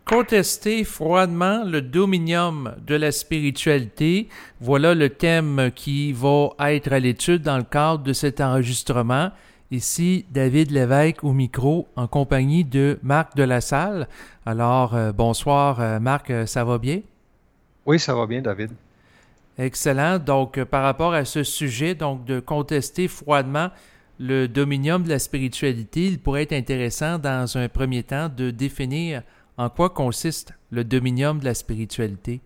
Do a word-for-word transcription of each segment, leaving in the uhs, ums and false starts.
Contester froidement le dominium de la spiritualité, voilà le thème qui va être à l'étude dans le cadre de cet enregistrement. Ici, David Lévesque au micro, en compagnie de Marc Delassalle. Alors, euh, bonsoir euh, Marc, ça va bien? Oui, ça va bien, David. Excellent. Donc, euh, par rapport à ce sujet, donc de contester froidement le dominium de la spiritualité, il pourrait être intéressant dans un premier temps de définir en quoi consiste le dominium de la spiritualité.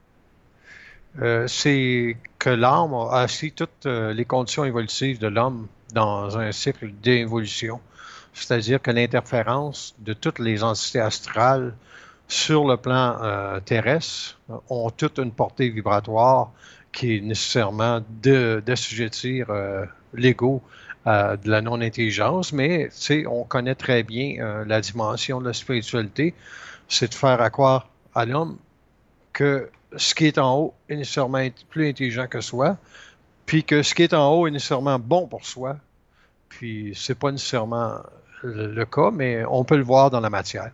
Euh, c'est que l'âme a assis toutes euh, les conditions évolutives de l'homme dans un cycle d'évolution. C'est-à-dire que l'interférence de toutes les entités astrales sur le plan euh, terrestre ont toute une portée vibratoire qui est nécessairement de, d'assujettir euh, l'ego à de la non-intelligence, mais on connaît très bien euh, la dimension de la spiritualité, c'est de faire à croire à l'homme que ce qui est en haut est nécessairement plus intelligent que soi, puis que ce qui est en haut est nécessairement bon pour soi, puis c'est pas nécessairement le, le cas, mais on peut le voir dans la matière.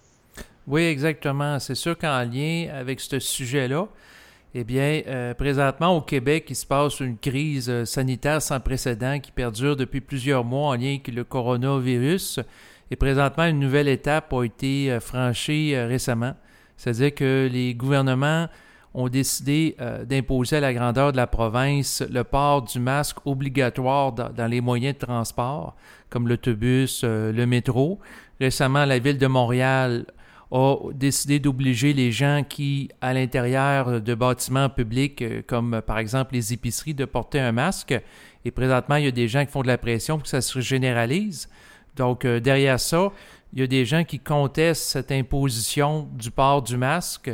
Oui, exactement. C'est sûr qu'en lien avec ce sujet-là, eh bien, euh, présentement au Québec, il se passe une crise euh, sanitaire sans précédent qui perdure depuis plusieurs mois en lien avec le coronavirus. Et présentement, une nouvelle étape a été euh, franchie euh, récemment. C'est-à-dire que les gouvernements ont décidé euh, d'imposer à la grandeur de la province le port du masque obligatoire dans, dans les moyens de transport, comme l'autobus, euh, le métro. Récemment, la Ville de Montréal a décidé d'obliger les gens qui, à l'intérieur de bâtiments publics, euh, comme euh, par exemple les épiceries, de porter un masque. Et présentement, il y a des gens qui font de la pression pour que ça se généralise. Donc, euh, derrière ça, il y a des gens qui contestent cette imposition du port du masque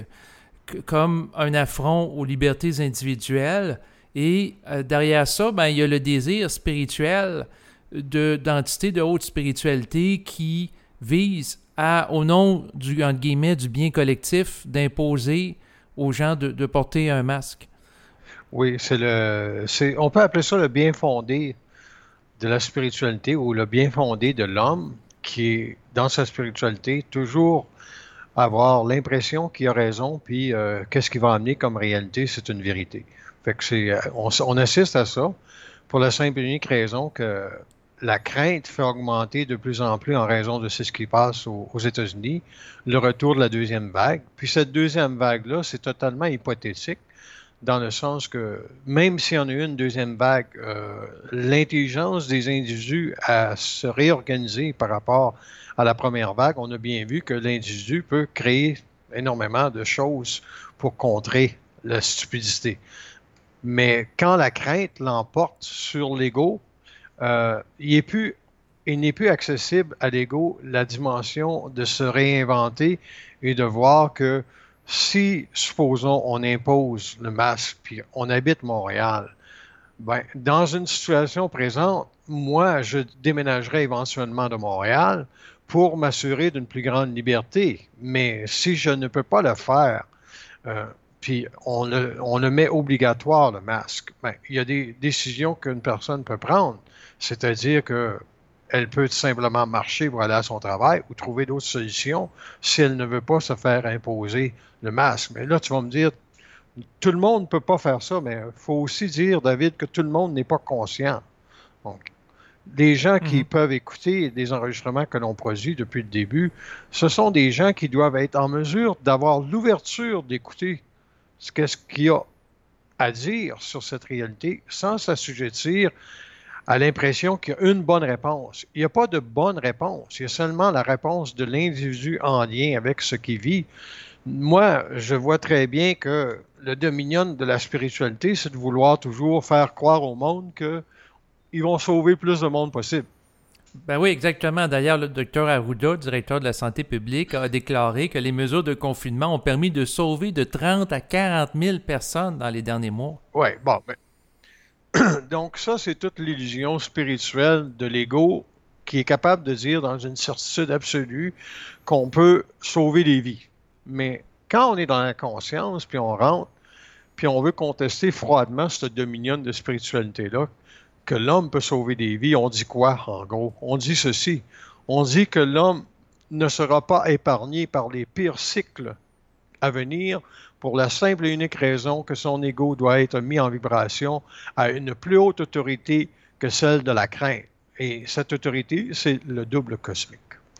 comme un affront aux libertés individuelles. Et euh, derrière ça, ben, il y a le désir spirituel de, d'entités de haute spiritualité qui visent à, au nom du, entre guillemets, du bien collectif, d'imposer aux gens de, de porter un masque. Oui, c'est le, c'est, on peut appeler ça le bien fondé de la spiritualité ou le bien fondé de l'homme qui est dans sa spiritualité toujours avoir l'impression qu'il a raison, puis euh, qu'est-ce qu'il va amener comme réalité, c'est une vérité. Fait que c'est, on, on assiste à ça pour la simple et unique raison que la crainte fait augmenter de plus en plus en raison de ce qui passe aux, aux États-Unis, le retour de la deuxième vague. Puis cette deuxième vague-là, c'est totalement hypothétique, dans le sens que même s'il y en a eu une deuxième vague, euh, l'intelligence des individus à se réorganiser par rapport à la première vague, on a bien vu que l'individu peut créer énormément de choses pour contrer la stupidité. Mais quand la crainte l'emporte sur l'ego, euh, il est plus, il n'est plus accessible à l'ego la dimension de se réinventer et de voir que si, supposons, on impose le masque, puis on habite Montréal, ben, dans une situation présente, moi, je déménagerai éventuellement de Montréal pour m'assurer d'une plus grande liberté. Mais si je ne peux pas le faire, euh, puis on le, on le met obligatoire, le masque, ben, il y a des décisions qu'une personne peut prendre. C'est-à-dire que elle peut tout simplement marcher pour aller à son travail ou trouver d'autres solutions si elle ne veut pas se faire imposer le masque. Mais là, tu vas me dire, tout le monde ne peut pas faire ça, mais il faut aussi dire, David, que tout le monde n'est pas conscient. Donc, les gens qui Mm-hmm. peuvent écouter des enregistrements que l'on produit depuis le début, ce sont des gens qui doivent être en mesure d'avoir l'ouverture d'écouter ce qu'est-ce qu'il y a à dire sur cette réalité sans s'assujettir à l'impression qu'il y a une bonne réponse. Il n'y a pas de bonne réponse. Il y a seulement la réponse de l'individu en lien avec ce qu'il vit. Moi, je vois très bien que le dominion de la spiritualité, c'est de vouloir toujours faire croire au monde qu'ils vont sauver le plus de monde possible. Ben oui, exactement. D'ailleurs, le docteur Arruda, directeur de la santé publique, a déclaré que les mesures de confinement ont permis de sauver de trente à quarante mille personnes dans les derniers mois. Oui, bon, ben, donc ça, c'est toute l'illusion spirituelle de l'ego qui est capable de dire dans une certitude absolue qu'on peut sauver des vies. Mais quand on est dans la conscience, puis on rentre, puis on veut contester froidement ce dominion de spiritualité-là, que l'homme peut sauver des vies, on dit quoi, en gros? On dit ceci. On dit que l'homme ne sera pas épargné par les pires cycles à venir pour la simple et unique raison que son ego doit être mis en vibration à une plus haute autorité que celle de la crainte. Et cette autorité, c'est le double cosmique.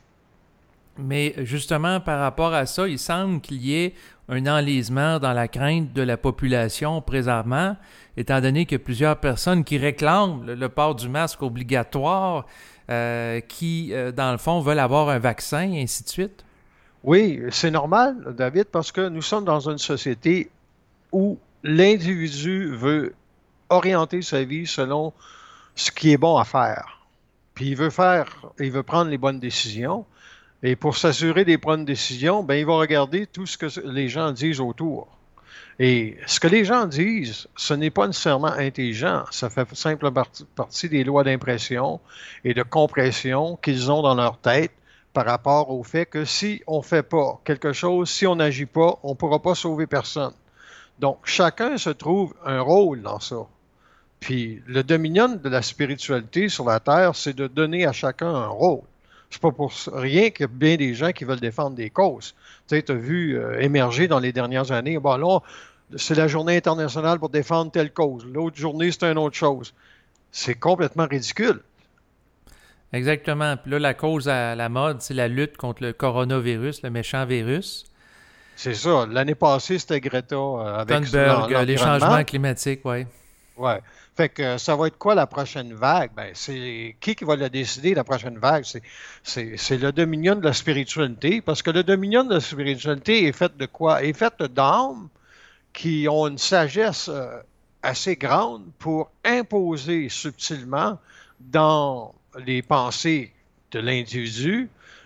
Mais justement, par rapport à ça, il semble qu'il y ait un enlisement dans la crainte de la population présentement, étant donné qu'il y a plusieurs personnes qui réclament le, le port du masque obligatoire, euh, qui, euh, dans le fond, veulent avoir un vaccin, et ainsi de suite. Oui, c'est normal, David, parce que nous sommes dans une société où l'individu veut orienter sa vie selon ce qui est bon à faire. Puis il veut faire, il veut prendre les bonnes décisions. Et pour s'assurer des bonnes décisions, ben, il va regarder tout ce que les gens disent autour. Et ce que les gens disent, ce n'est pas nécessairement intelligent. Ça fait simplement partie des lois d'impression et de compression qu'ils ont dans leur tête par rapport au fait que si on ne fait pas quelque chose, si on n'agit pas, on ne pourra pas sauver personne. Donc, chacun se trouve un rôle dans ça. Puis, le dominion de la spiritualité sur la Terre, c'est de donner à chacun un rôle. C'est pas pour rien qu'il y a bien des gens qui veulent défendre des causes. Tu sais, tu as vu euh, émerger dans les dernières années, bon là, c'est la journée internationale pour défendre telle cause. L'autre journée, c'est une autre chose. C'est complètement ridicule. Exactement. Puis là, la cause à la mode, c'est la lutte contre le coronavirus, le méchant virus. C'est ça. L'année passée, c'était Greta euh, avec Thunberg, les changements climatiques, oui. Oui. Fait que euh, ça va être quoi la prochaine vague? Ben, c'est qui qui va le décider, la prochaine vague? C'est, c'est, c'est le dominion de la spiritualité, parce que le dominion de la spiritualité est fait de quoi? Est fait d'âmes qui ont une sagesse euh, assez grande pour imposer subtilement dans les pensées de l'individu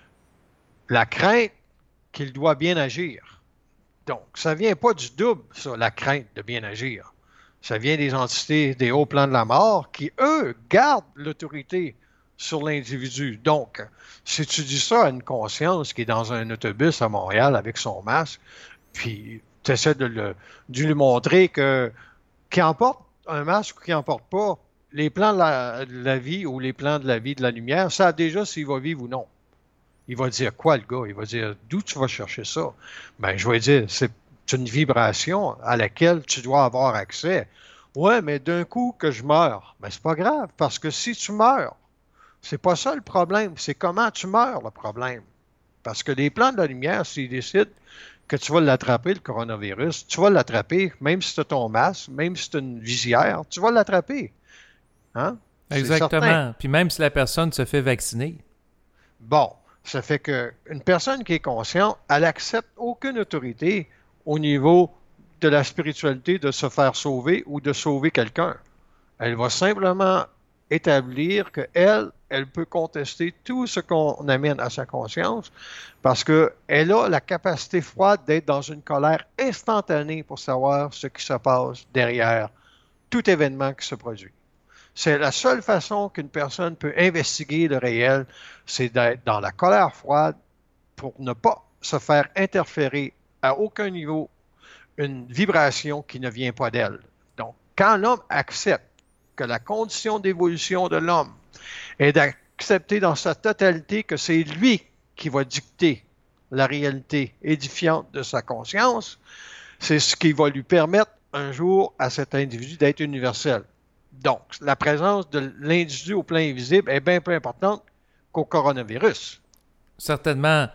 la crainte qu'il doit bien agir. Donc, ça ne vient pas du double, ça, la crainte de bien agir. Ça vient des entités des hauts plans de la mort qui, eux, gardent l'autorité sur l'individu. Donc, si tu dis ça à une conscience qui est dans un autobus à Montréal avec son masque, puis tu essaies de, le, de lui montrer que qu'il emporte un masque ou qu'il n'emporte pas, les plans de la, de la vie ou les plans de la vie de la lumière savent déjà s'il va vivre ou non. Il va dire quoi, le gars? Il va dire, d'où tu vas chercher ça? Ben, je vais dire, c'est une vibration à laquelle tu dois avoir accès. Ouais, mais d'un coup que je meurs, ben c'est pas grave, parce que si tu meurs, c'est pas ça le problème, c'est comment tu meurs le problème. Parce que les plans de la lumière, s'ils décident que tu vas l'attraper, le coronavirus, tu vas l'attraper, même si tu as ton masque, même si tu as une visière, tu vas l'attraper. Hein? Exactement. Puis même si la personne se fait vacciner. Bon, ça fait qu'une personne qui est consciente, elle n'accepte aucune autorité au niveau de la spiritualité de se faire sauver ou de sauver quelqu'un. Elle va simplement établir qu'elle, elle peut contester tout ce qu'on amène à sa conscience parce qu'elle a la capacité froide d'être dans une colère instantanée pour savoir ce qui se passe derrière tout événement qui se produit. C'est la seule façon qu'une personne peut investiguer le réel, c'est d'être dans la colère froide pour ne pas se faire interférer à aucun niveau une vibration qui ne vient pas d'elle. Donc, quand l'homme accepte que la condition d'évolution de l'homme est d'accepter dans sa totalité que c'est lui qui va dicter la réalité édifiante de sa conscience, c'est ce qui va lui permettre un jour à cet individu d'être universel. Donc, la présence de l'individu au plan invisible est bien plus importante qu'au coronavirus. Certainement.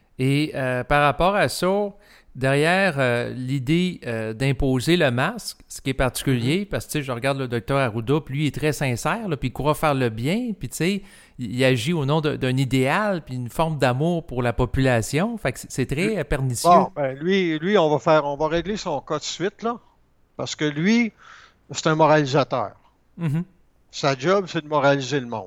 Et euh, par rapport à ça, derrière euh, l'idée euh, d'imposer le masque, ce qui est particulier, parce que tu sais, je regarde le docteur Arruda, puis lui il est très sincère, là, puis il croit faire le bien, puis tu sais, il, il agit au nom de, d'un idéal, puis une forme d'amour pour la population. Fait que c'est, c'est très euh, pernicieux. Bon, ben lui, lui, on va faire, on va régler son cas de suite, là, parce que lui, c'est un moralisateur. Mm-hmm. Sa job, c'est de moraliser le monde.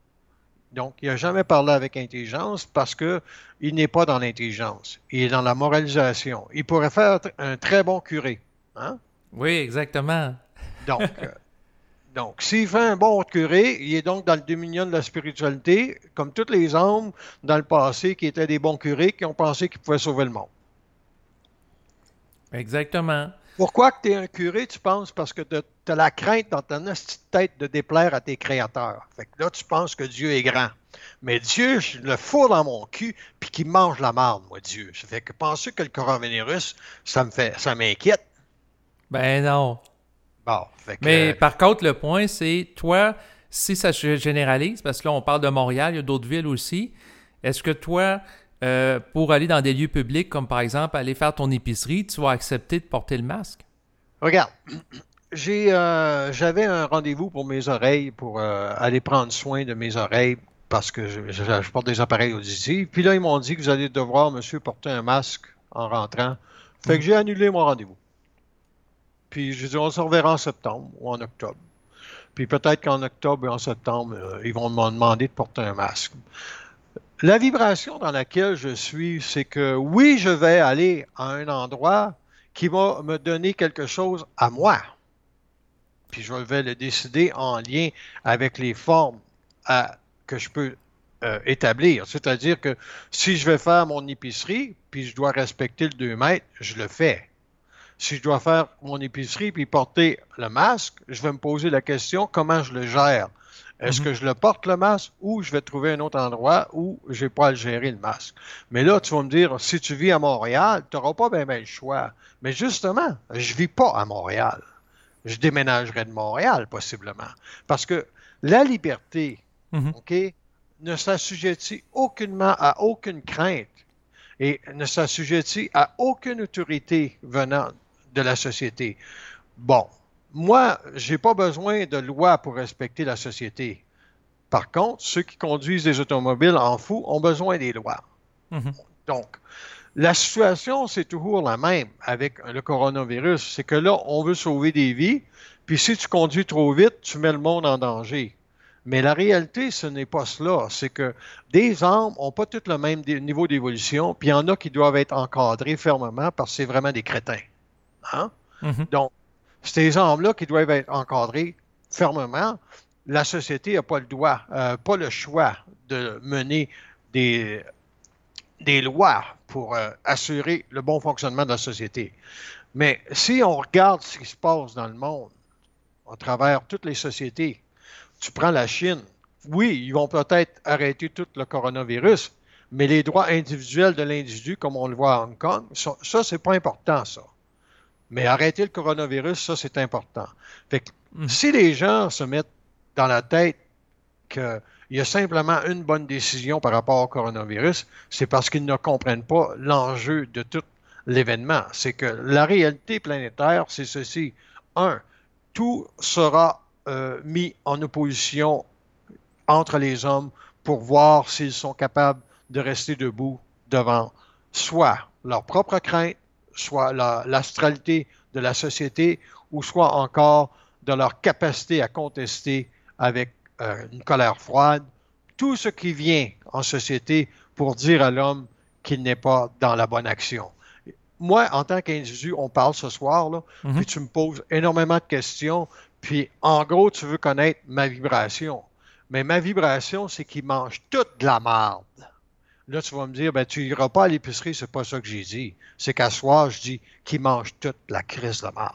Donc, il n'a jamais parlé avec intelligence parce qu'il n'est pas dans l'intelligence. Il est dans la moralisation. Il pourrait faire un très bon curé. Hein? Oui, exactement. Donc, euh, donc, s'il fait un bon curé, il est donc dans le dominion de la spiritualité, comme toutes les âmes dans le passé qui étaient des bons curés qui ont pensé qu'ils pouvaient sauver le monde. Exactement. Pourquoi que tu es un curé, tu penses? Parce que tu tu as la crainte dans ta petite tête de déplaire à tes créateurs. Fait que là, tu penses que Dieu est grand. Mais Dieu, je le fous dans mon cul, puis qu'il mange la marde, moi, Dieu. Ça fait que penser que le coronavirus, ça me fait, ça m'inquiète. Ben non. Bon, fait que, Mais euh, par contre, le point, c'est, toi, si ça se généralise, parce que là, on parle de Montréal, il y a d'autres villes aussi, est-ce que toi, euh, pour aller dans des lieux publics, comme par exemple aller faire ton épicerie, tu vas accepter de porter le masque? regarde, j'ai, euh, j'avais un rendez-vous pour mes oreilles, pour euh, aller prendre soin de mes oreilles, parce que je, je- je porte des appareils auditifs. Puis là, ils m'ont dit que vous allez devoir, monsieur, porter un masque en rentrant. Fait que Mhm. j'ai annulé mon rendez-vous. Puis j'ai dit, on se reverra en septembre ou en octobre. Puis peut-être qu'en octobre et en septembre, euh, ils vont me demander de porter un masque. La vibration dans laquelle je suis, c'est que oui, je vais aller à un endroit qui va me donner quelque chose à moi. Puis je vais le décider en lien avec les formes à- que je peux euh, établir. C'est-à-dire que si je vais faire mon épicerie, puis je dois respecter le deux mètres, je le fais. Si je dois faire mon épicerie puis porter le masque, je vais me poser la question comment je le gère. Est-ce Mhm. que je le porte le masque ou je vais trouver un autre endroit où je n'ai pas à le gérer le masque? Mais là, tu vas me dire, si tu vis à Montréal, tu n'auras pas bien le choix. Mais justement, je ne vis pas à Montréal. Je déménagerai de Montréal, possiblement. Parce que la liberté, Mhm. OK, ne s'assujettit aucunement à aucune crainte et ne s'assujettit à aucune autorité venant de la société. Bon, moi, je n'ai pas besoin de loi pour respecter la société. Par contre, ceux qui conduisent des automobiles en fou ont besoin des lois. Mhm. Donc, la situation, c'est toujours la même avec le coronavirus. C'est que là, on veut sauver des vies, puis si tu conduis trop vite, tu mets le monde en danger. Mais la réalité, ce n'est pas cela. C'est que des armes n'ont pas tous le même niveau d'évolution, puis il y en a qui doivent être encadrées fermement parce que c'est vraiment des crétins. Hein? Mhm. Donc, ces armes-là qui doivent être encadrées fermement, la société n'a pas le droit, euh, pas le choix de mener des, des lois pour euh, assurer le bon fonctionnement de la société. Mais si on regarde ce qui se passe dans le monde, à travers toutes les sociétés, tu prends la Chine, oui, ils vont peut-être arrêter tout le coronavirus, mais les droits individuels de l'individu, comme on le voit à Hong Kong, ça, ça c'est pas important, ça. Mais arrêter le coronavirus, ça, c'est important. Fait que Mhm. si les gens se mettent dans la tête qu'il y a simplement une bonne décision par rapport au coronavirus, c'est parce qu'ils ne comprennent pas l'enjeu de tout l'événement. C'est que la réalité planétaire, c'est ceci. Un, tout sera euh, mis en opposition entre les hommes pour voir s'ils sont capables de rester debout devant soit leur propre crainte, soit la, l'astralité de la société, ou soit encore de leur capacité à contester avec euh, une colère froide tout ce qui vient en société pour dire à l'homme qu'il n'est pas dans la bonne action. Moi, en tant qu'individu, on parle ce soir, là, Mhm. puis tu me poses énormément de questions, puis en gros, tu veux connaître ma vibration. Mais ma vibration, c'est qu'il mange toute de la marde. Là, tu vas me dire, ben, tu iras pas à l'épicerie, c'est pas ça que j'ai dit. C'est qu'à soir, je dis qu'il mange toute la crise de marde.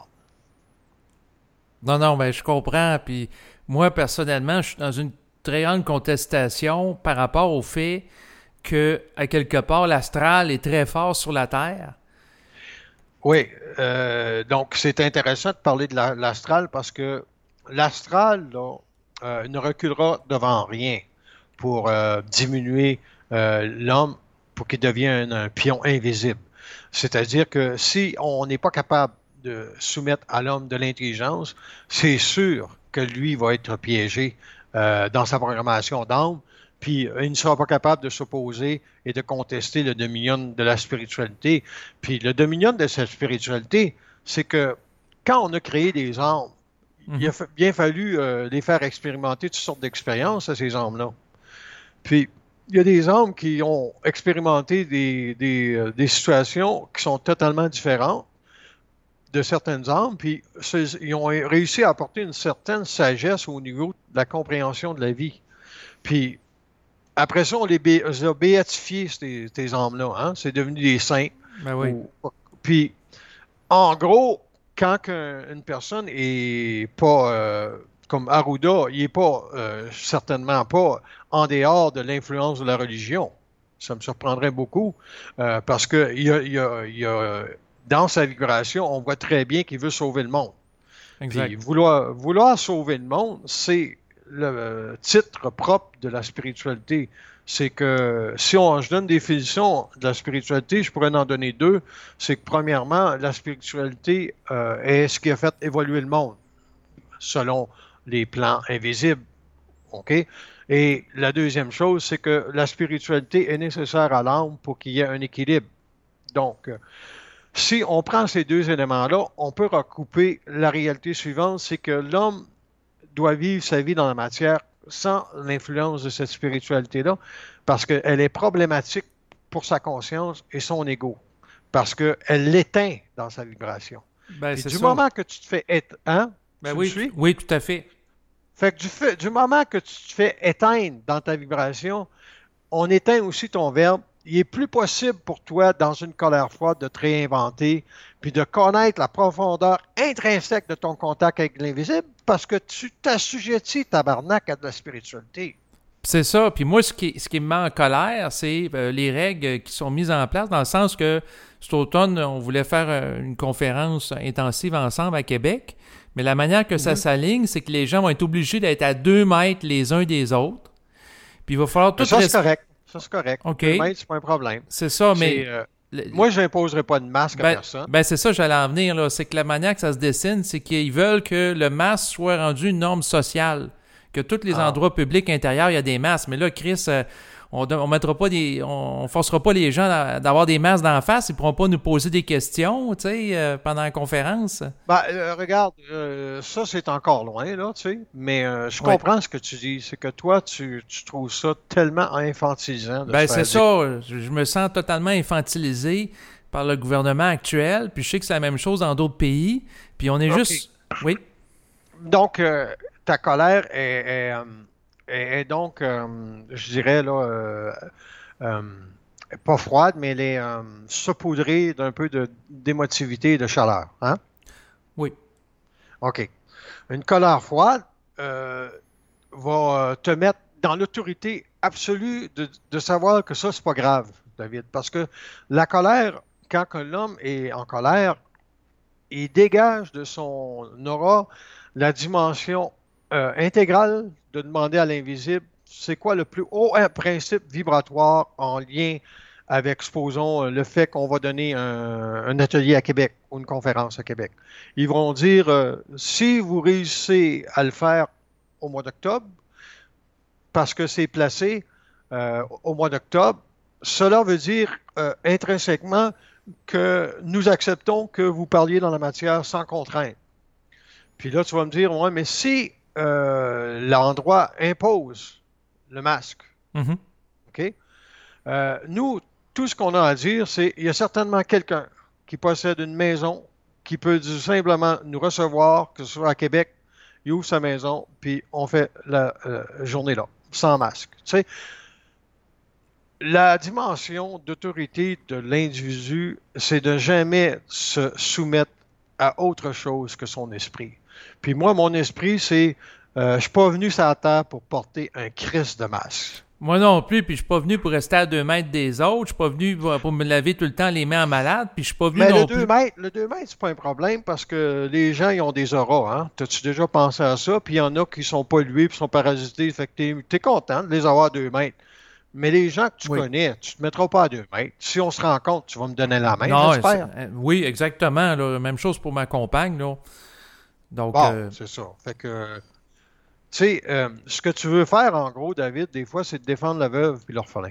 Non, non, ben je comprends. Puis moi, personnellement, je suis dans une très grande contestation par rapport au fait que, à quelque part, l'astral est très fort sur la Terre. Oui, euh, donc c'est intéressant de parler de la- l'astral parce que l'astral, là, euh, ne reculera devant rien pour euh, diminuer euh, l'homme pour qu'il devienne un, un pion invisible. C'est-à-dire que si on n'est pas capable de soumettre à l'homme de l'intelligence, c'est sûr que lui va être piégé euh, dans sa programmation d'âme, puis euh, il ne sera pas capable de s'opposer et de contester le dominion de la spiritualité. Puis le dominion de cette spiritualité, c'est que quand on a créé des âmes, il a Mhm. fa- bien fallu euh, les faire expérimenter toutes sortes d'expériences à ces âmes-là. Puis, il y a des âmes qui ont expérimenté des, des, euh, des situations qui sont totalement différentes de certaines âmes, puis ces- ils ont réussi à apporter une certaine sagesse au niveau de la compréhension de la vie. Puis, après ça, on les, bé- les a béatifiés, ces, ces âmes-là. Hein? C'est devenu des saints. Ben oui. Ou- puis, en gros, quand qu'un- une personne est pas euh, comme Arruda, il est pas euh, certainement pas en dehors de l'influence de la religion. Ça me surprendrait beaucoup euh, parce que il y a, il y a- il y a- dans sa vibration, on voit très bien qu'il veut sauver le monde. Puis Exact. vouloir, vouloir sauver le monde, c'est le euh, titre propre de la spiritualité. C'est que si on, je donne des définitions de la spiritualité, je pourrais en donner deux. C'est que premièrement, la spiritualité euh, est ce qui a fait évoluer le monde selon les plans invisibles. OK? Et la deuxième chose, c'est que la spiritualité est nécessaire à l'âme pour qu'il y ait un équilibre. Donc, euh, si on prend ces deux éléments-là, on peut recouper la réalité suivante, c'est que l'homme doit vivre sa vie dans la matière sans l'influence de cette spiritualité-là, parce qu'elle est problématique pour sa conscience et son ego, parce qu'elle l'éteint dans sa vibration. Ben, Puis c'est du ça. moment que tu te fais être, hein? Ben Tu me oui, suis? oui, tout à fait. Fait que du, fait, du moment que tu te fais éteindre dans ta vibration, on éteint aussi ton verbe. Il est plus possible pour toi, dans une colère froide, de te réinventer, puis de connaître la profondeur intrinsèque de ton contact avec l'invisible, parce que tu t'assujettis, tabarnak, à de la spiritualité. C'est ça. Puis moi, ce qui, ce qui me met en colère, c'est euh, les règles qui sont mises en place, dans le sens que cet automne, on voulait faire euh, une conférence intensive ensemble à Québec, mais la manière que ça Mhm. s'aligne, c'est que les gens vont être obligés d'être à deux mètres les uns des autres. Puis il va falloir tout Mais ça, c'est rester. correct. Ça, c'est correct. OK. Deux mètres, c'est pas un problème. C'est ça, C'est, mais. euh, le- moi, je n'imposerai pas de masque à Ben, personne. ben c'est ça, j'allais en venir, là. C'est que la manière que ça se dessine, c'est qu'ils veulent que le masque soit rendu une norme sociale. Que tous les Ah. endroits publics intérieurs, il y a des masques. Mais là, Chris, euh, on ne on mettra pas des. On, on forcera pas les gens à- d'avoir des masques d'en face. Ils pourront pas nous poser des questions, tu sais, euh, pendant la conférence. Ben, euh, regarde, euh, ça, c'est encore loin, là, tu sais. Mais euh, je Ouais. comprends ce que tu dis. C'est que toi, tu, tu trouves ça tellement infantilisant de Ben, se c'est faire ça. Je, je me sens totalement infantilisé par le gouvernement actuel. Puis je sais que c'est la même chose dans d'autres pays. Puis on est OK. juste. Oui. Donc, euh, ta colère est, est, euh, est- est donc, euh, je dirais, là, euh, euh, pas froide, mais elle est euh, saupoudrée d'un peu de, d'émotivité et de chaleur. Hein? Oui. OK. Une colère froide euh, va euh, te mettre dans l'autorité absolue de, de savoir que ça, c'est pas grave, David. Parce que la colère, quand que l'homme est en colère, il dégage de son aura la dimension euh, intégrale de demander à l'invisible c'est quoi le plus haut un principe vibratoire en lien avec, supposons, le fait qu'on va donner un, un atelier à Québec ou une conférence à Québec. Ils vont dire, euh, si vous réussissez à le faire au mois d'octobre, parce que c'est placé euh, au mois d'octobre, cela veut dire euh, intrinsèquement que nous acceptons que vous parliez dans la matière sans contrainte. Puis là, tu vas me dire, ouais, mais si euh, l'endroit impose le masque, Mhm. OK? Euh, nous, tout ce qu'on a à dire, c'est il y a certainement quelqu'un qui possède une maison qui peut tout simplement nous recevoir, que ce soit à Québec, il ouvre sa maison, puis on fait la euh, journée là, sans masque. Tu sais, la dimension d'autorité de l'individu, c'est de jamais se soumettre à autre chose que son esprit. Puis moi, mon esprit, c'est, euh, je suis pas venu sur la terre pour porter un Christ de masque. Moi non plus, puis je suis pas venu pour rester à deux mètres des autres, je suis pas venu pour, pour me laver tout le temps les mains en malade, puis je suis pas venu Mais non le plus. deux mètres, le deux mètres, c'est pas un problème parce que les gens, ils ont des auras, hein. T'as-tu déjà pensé à ça? Puis il y en a qui sont pollués, puis sont parasités. Fait que t'es, t'es content de les avoir à deux mètres. Mais les gens que tu Oui. connais, tu te mettras pas à deux mètres. Si on se rencontre, tu vas me donner la main, Non, j'espère. c'est- euh, oui, exactement. Là, même chose pour ma compagne. Là. Donc, Bon, euh, c'est ça. Fait que, tu sais, euh, ce que tu veux faire, en gros, David, des fois, c'est de défendre la veuve puis l'orphelin.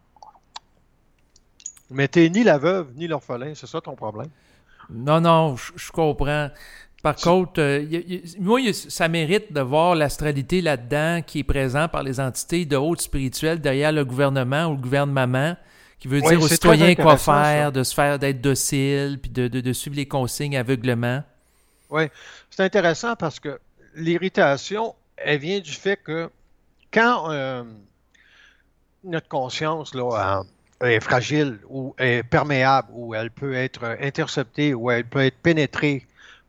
Mais t'es ni la veuve ni l'orphelin, c'est ça ton problème. non, non, je je comprends. Par Tu- contre, euh, y a- y a- moi, y a- ça mérite de voir l'astralité là-dedans qui est présent par les entités de haute spirituelle derrière le gouvernement ou le gouvernement, qui veut Oui, dire aux c'est très citoyens quoi intéressant, faire, ça. de se faire, d'être docile, puis de, de, de suivre les consignes aveuglement. Oui, c'est intéressant parce que l'irritation, elle vient du fait que quand euh, notre conscience là, euh, est fragile ou est perméable ou elle peut être interceptée ou elle peut être pénétrée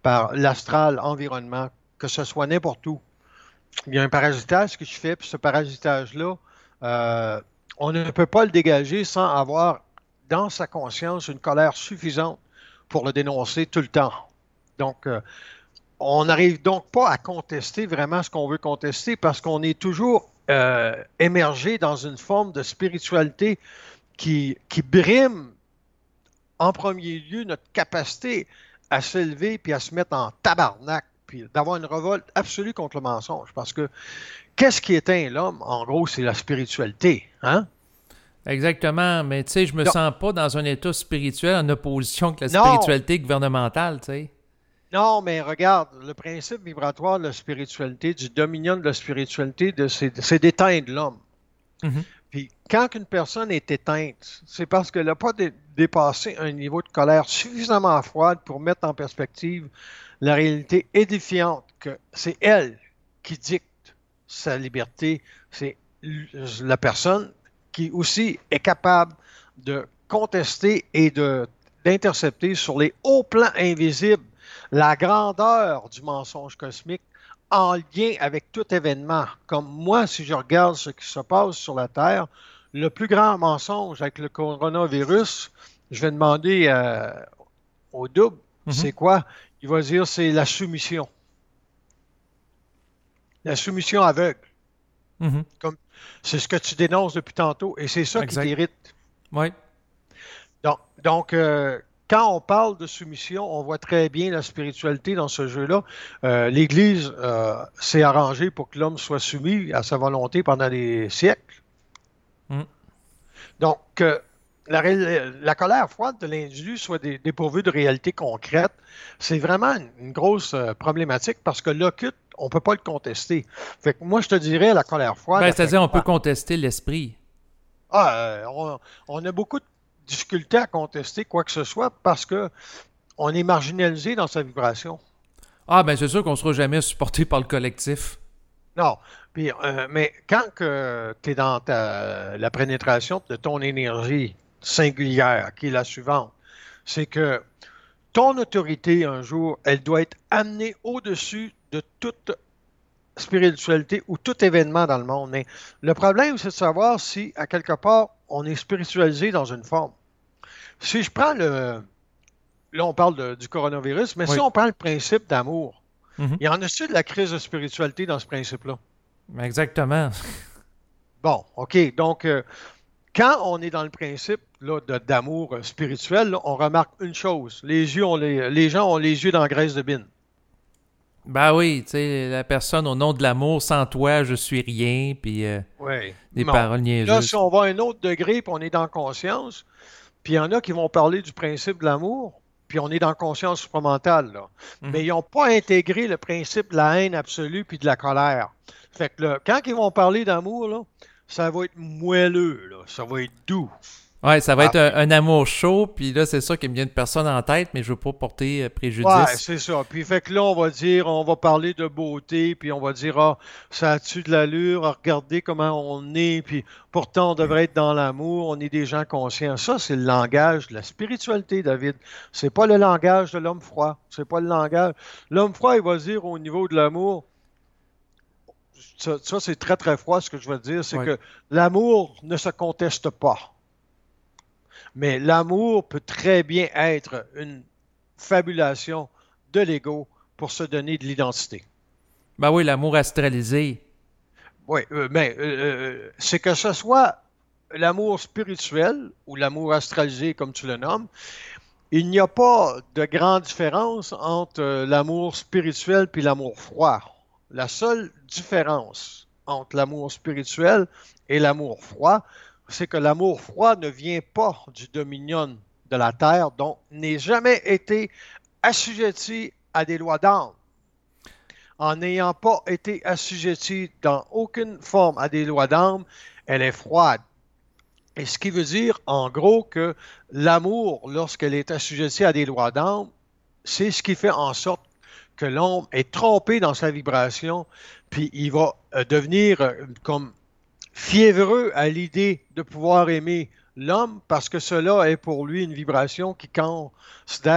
par l'astral environnement, que ce soit n'importe où. Il y a un parasitage qui se fait, puis ce parasitage-là, euh, on ne peut pas le dégager sans avoir dans sa conscience une colère suffisante pour le dénoncer tout le temps. Donc, euh, on n'arrive donc pas à contester vraiment ce qu'on veut contester parce qu'on est toujours euh, émergé dans une forme de spiritualité qui, qui brime en premier lieu notre capacité à s'élever puis à se mettre en tabarnak puis d'avoir une révolte absolue contre le mensonge. Parce que qu'est-ce qui éteint l'homme? En gros, c'est la spiritualité, hein? Exactement, mais tu sais, je me non. sens pas dans un état spirituel en opposition avec la non. spiritualité gouvernementale, tu sais. Non, mais regarde, le principe vibratoire de la spiritualité, du dominion de la spiritualité, de, c'est, c'est d'éteindre l'homme. Mm-hmm. Puis quand une personne est éteinte, c'est parce qu'elle n'a pas dé- dépassé un niveau de colère suffisamment froide pour mettre en perspective la réalité édifiante que c'est elle qui dicte sa liberté, c'est la personne qui aussi est capable de contester et de, d'intercepter sur les hauts plans invisibles la grandeur du mensonge cosmique en lien avec tout événement. Comme moi, si je regarde ce qui se passe sur la Terre, le plus grand mensonge avec le coronavirus, je vais demander euh, au double, mm-hmm. c'est quoi? Il va dire c'est la soumission. La soumission aveugle. Mm-hmm. Comme, c'est ce que tu dénonces depuis tantôt et c'est ça exact. Qui t'irrite. Oui. Donc, donc euh, quand on parle de soumission, on voit très bien la spiritualité dans ce jeu-là. Euh, L'Église euh, s'est arrangée pour que l'homme soit soumis à sa volonté pendant des siècles. Mm. Donc, euh, la, la colère froide de l'individu soit dé, dépourvue de réalité concrète, c'est vraiment une, une grosse euh, problématique parce que l'occulte, on ne peut pas le contester. Fait que moi, je te dirais, la colère froide... Ben, c'est-à-dire, on peut contester l'esprit. Ah, euh, on, on a beaucoup de difficulté à contester quoi que ce soit parce que on est marginalisé dans sa vibration. Ah, ben c'est sûr qu'on ne sera jamais supporté par le collectif. Non. Puis, euh, mais quand que tu es dans ta, la pénétration de ton énergie singulière, qui est la suivante, c'est que ton autorité, un jour, elle doit être amenée au-dessus de toute spiritualité ou tout événement dans le monde. Mais le problème, c'est de savoir si, à quelque part, on est spiritualisé dans une forme. Si je prends le... Là, on parle de, du coronavirus, mais oui. Si on prend le principe d'amour, mm-hmm. il y en a-tu de la crise de spiritualité dans ce principe-là? Exactement. Bon, OK. Donc, euh, quand on est dans le principe là, de, d'amour spirituel, là, on remarque une chose. Les yeux ont les, les gens ont les yeux dans la graisse de bine. Ben oui, tu sais, la personne au nom de l'amour, sans toi, je suis rien, puis euh, oui. des bon. paroles niaiseuses. Là, si on va à un autre degré, puis on est dans conscience, puis il y en a qui vont parler du principe de l'amour, puis on est dans conscience supramentale, là. Mm-hmm. Mais ils n'ont pas intégré le principe de la haine absolue puis de la colère. Fait que là, quand ils vont parler d'amour, là, ça va être moelleux, là. Ça va être doux. Ouais, ça va ah, être un, un amour chaud, puis là, c'est ça qui me vient de personne en tête, mais je veux pas porter préjudice. Ouais, c'est ça. Puis fait que là, on va dire, on va parler de beauté, puis on va dire, ah, ça a-tu de l'allure, regardez comment on est, puis pourtant, on devrait être dans l'amour, on est des gens conscients. Ça, c'est le langage de la spiritualité, David. C'est pas le langage de l'homme froid. C'est pas le langage. L'homme froid, il va dire au niveau de l'amour, ça, ça c'est très, très froid, ce que je veux dire, c'est ouais. que l'amour ne se conteste pas. Mais l'amour peut très bien être une fabulation de l'ego pour se donner de l'identité. Ben oui, l'amour astralisé. Oui, euh, mais euh, c'est que ce soit l'amour spirituel ou l'amour astralisé, comme tu le nommes, il n'y a pas de grande différence entre euh, l'amour spirituel et l'amour froid. La seule différence entre l'amour spirituel et l'amour froid, c'est que l'amour froid ne vient pas du dominion de la terre, donc n'est jamais été assujetti à des lois d'âme. En n'ayant pas été assujetti dans aucune forme à des lois d'âme, elle est froide. Et ce qui veut dire, en gros, que l'amour, lorsqu'elle est assujettie à des lois d'âme, c'est ce qui fait en sorte que l'homme est trompé dans sa vibration, puis il va euh, devenir euh, comme fiévreux à l'idée de pouvoir aimer l'homme parce que cela est pour lui une vibration qui considère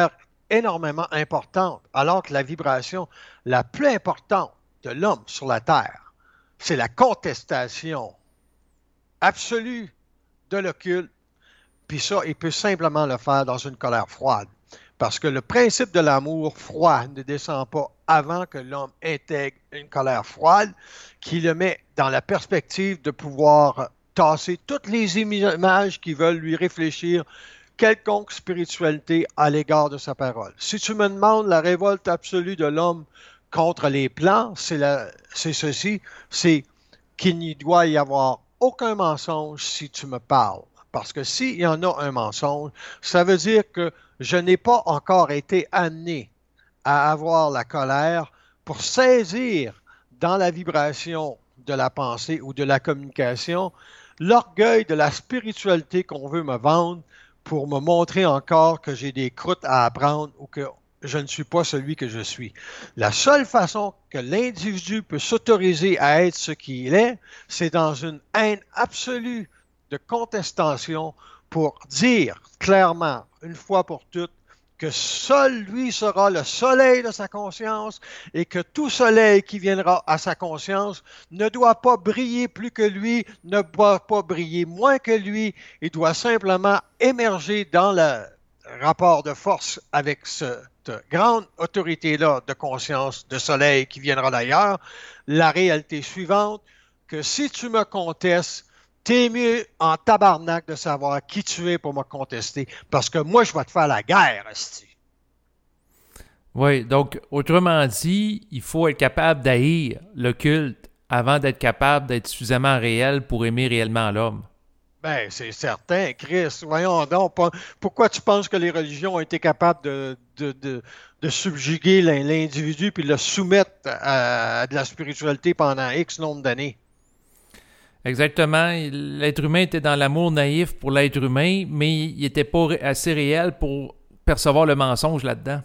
énormément importante, alors que la vibration la plus importante de l'homme sur la Terre, c'est la contestation absolue de l'occulte. Puis ça, il peut simplement le faire dans une colère froide. Parce que le principe de l'amour froid ne descend pas avant que l'homme intègre une colère froide qui le met dans la perspective de pouvoir tasser toutes les images qui veulent lui réfléchir quelconque spiritualité à l'égard de sa parole. Si tu me demandes la révolte absolue de l'homme contre les plans, c'est, la, c'est ceci, c'est qu'il n'y doit y avoir aucun mensonge si tu me parles. Parce que s'il y en a un mensonge, ça veut dire que je n'ai pas encore été amené à avoir la colère pour saisir dans la vibration de la pensée ou de la communication l'orgueil de la spiritualité qu'on veut me vendre pour me montrer encore que j'ai des croûtes à apprendre ou que je ne suis pas celui que je suis. La seule façon que l'individu peut s'autoriser à être ce qu'il est, c'est dans une haine absolue de contestation pour dire clairement, une fois pour toutes, que seul lui sera le soleil de sa conscience et que tout soleil qui viendra à sa conscience ne doit pas briller plus que lui, ne doit pas briller moins que lui, il doit simplement émerger dans le rapport de force avec cette grande autorité-là de conscience, de soleil qui viendra d'ailleurs. La réalité suivante, que si tu me contestes, t'es mieux en tabarnak de savoir qui tu es pour me contester, parce que moi, je vais te faire la guerre, esti. Oui, donc, autrement dit, il faut être capable d'haïr le culte avant d'être capable d'être suffisamment réel pour aimer réellement l'homme. Ben, c'est certain, Chris. Voyons donc, pourquoi tu penses que les religions ont été capables de, de, de, de subjuguer l'individu puis le soumettre à, à de la spiritualité pendant X nombre d'années? Exactement. L'être humain était dans l'amour naïf pour l'être humain, mais il n'était pas assez réel pour percevoir le mensonge là-dedans.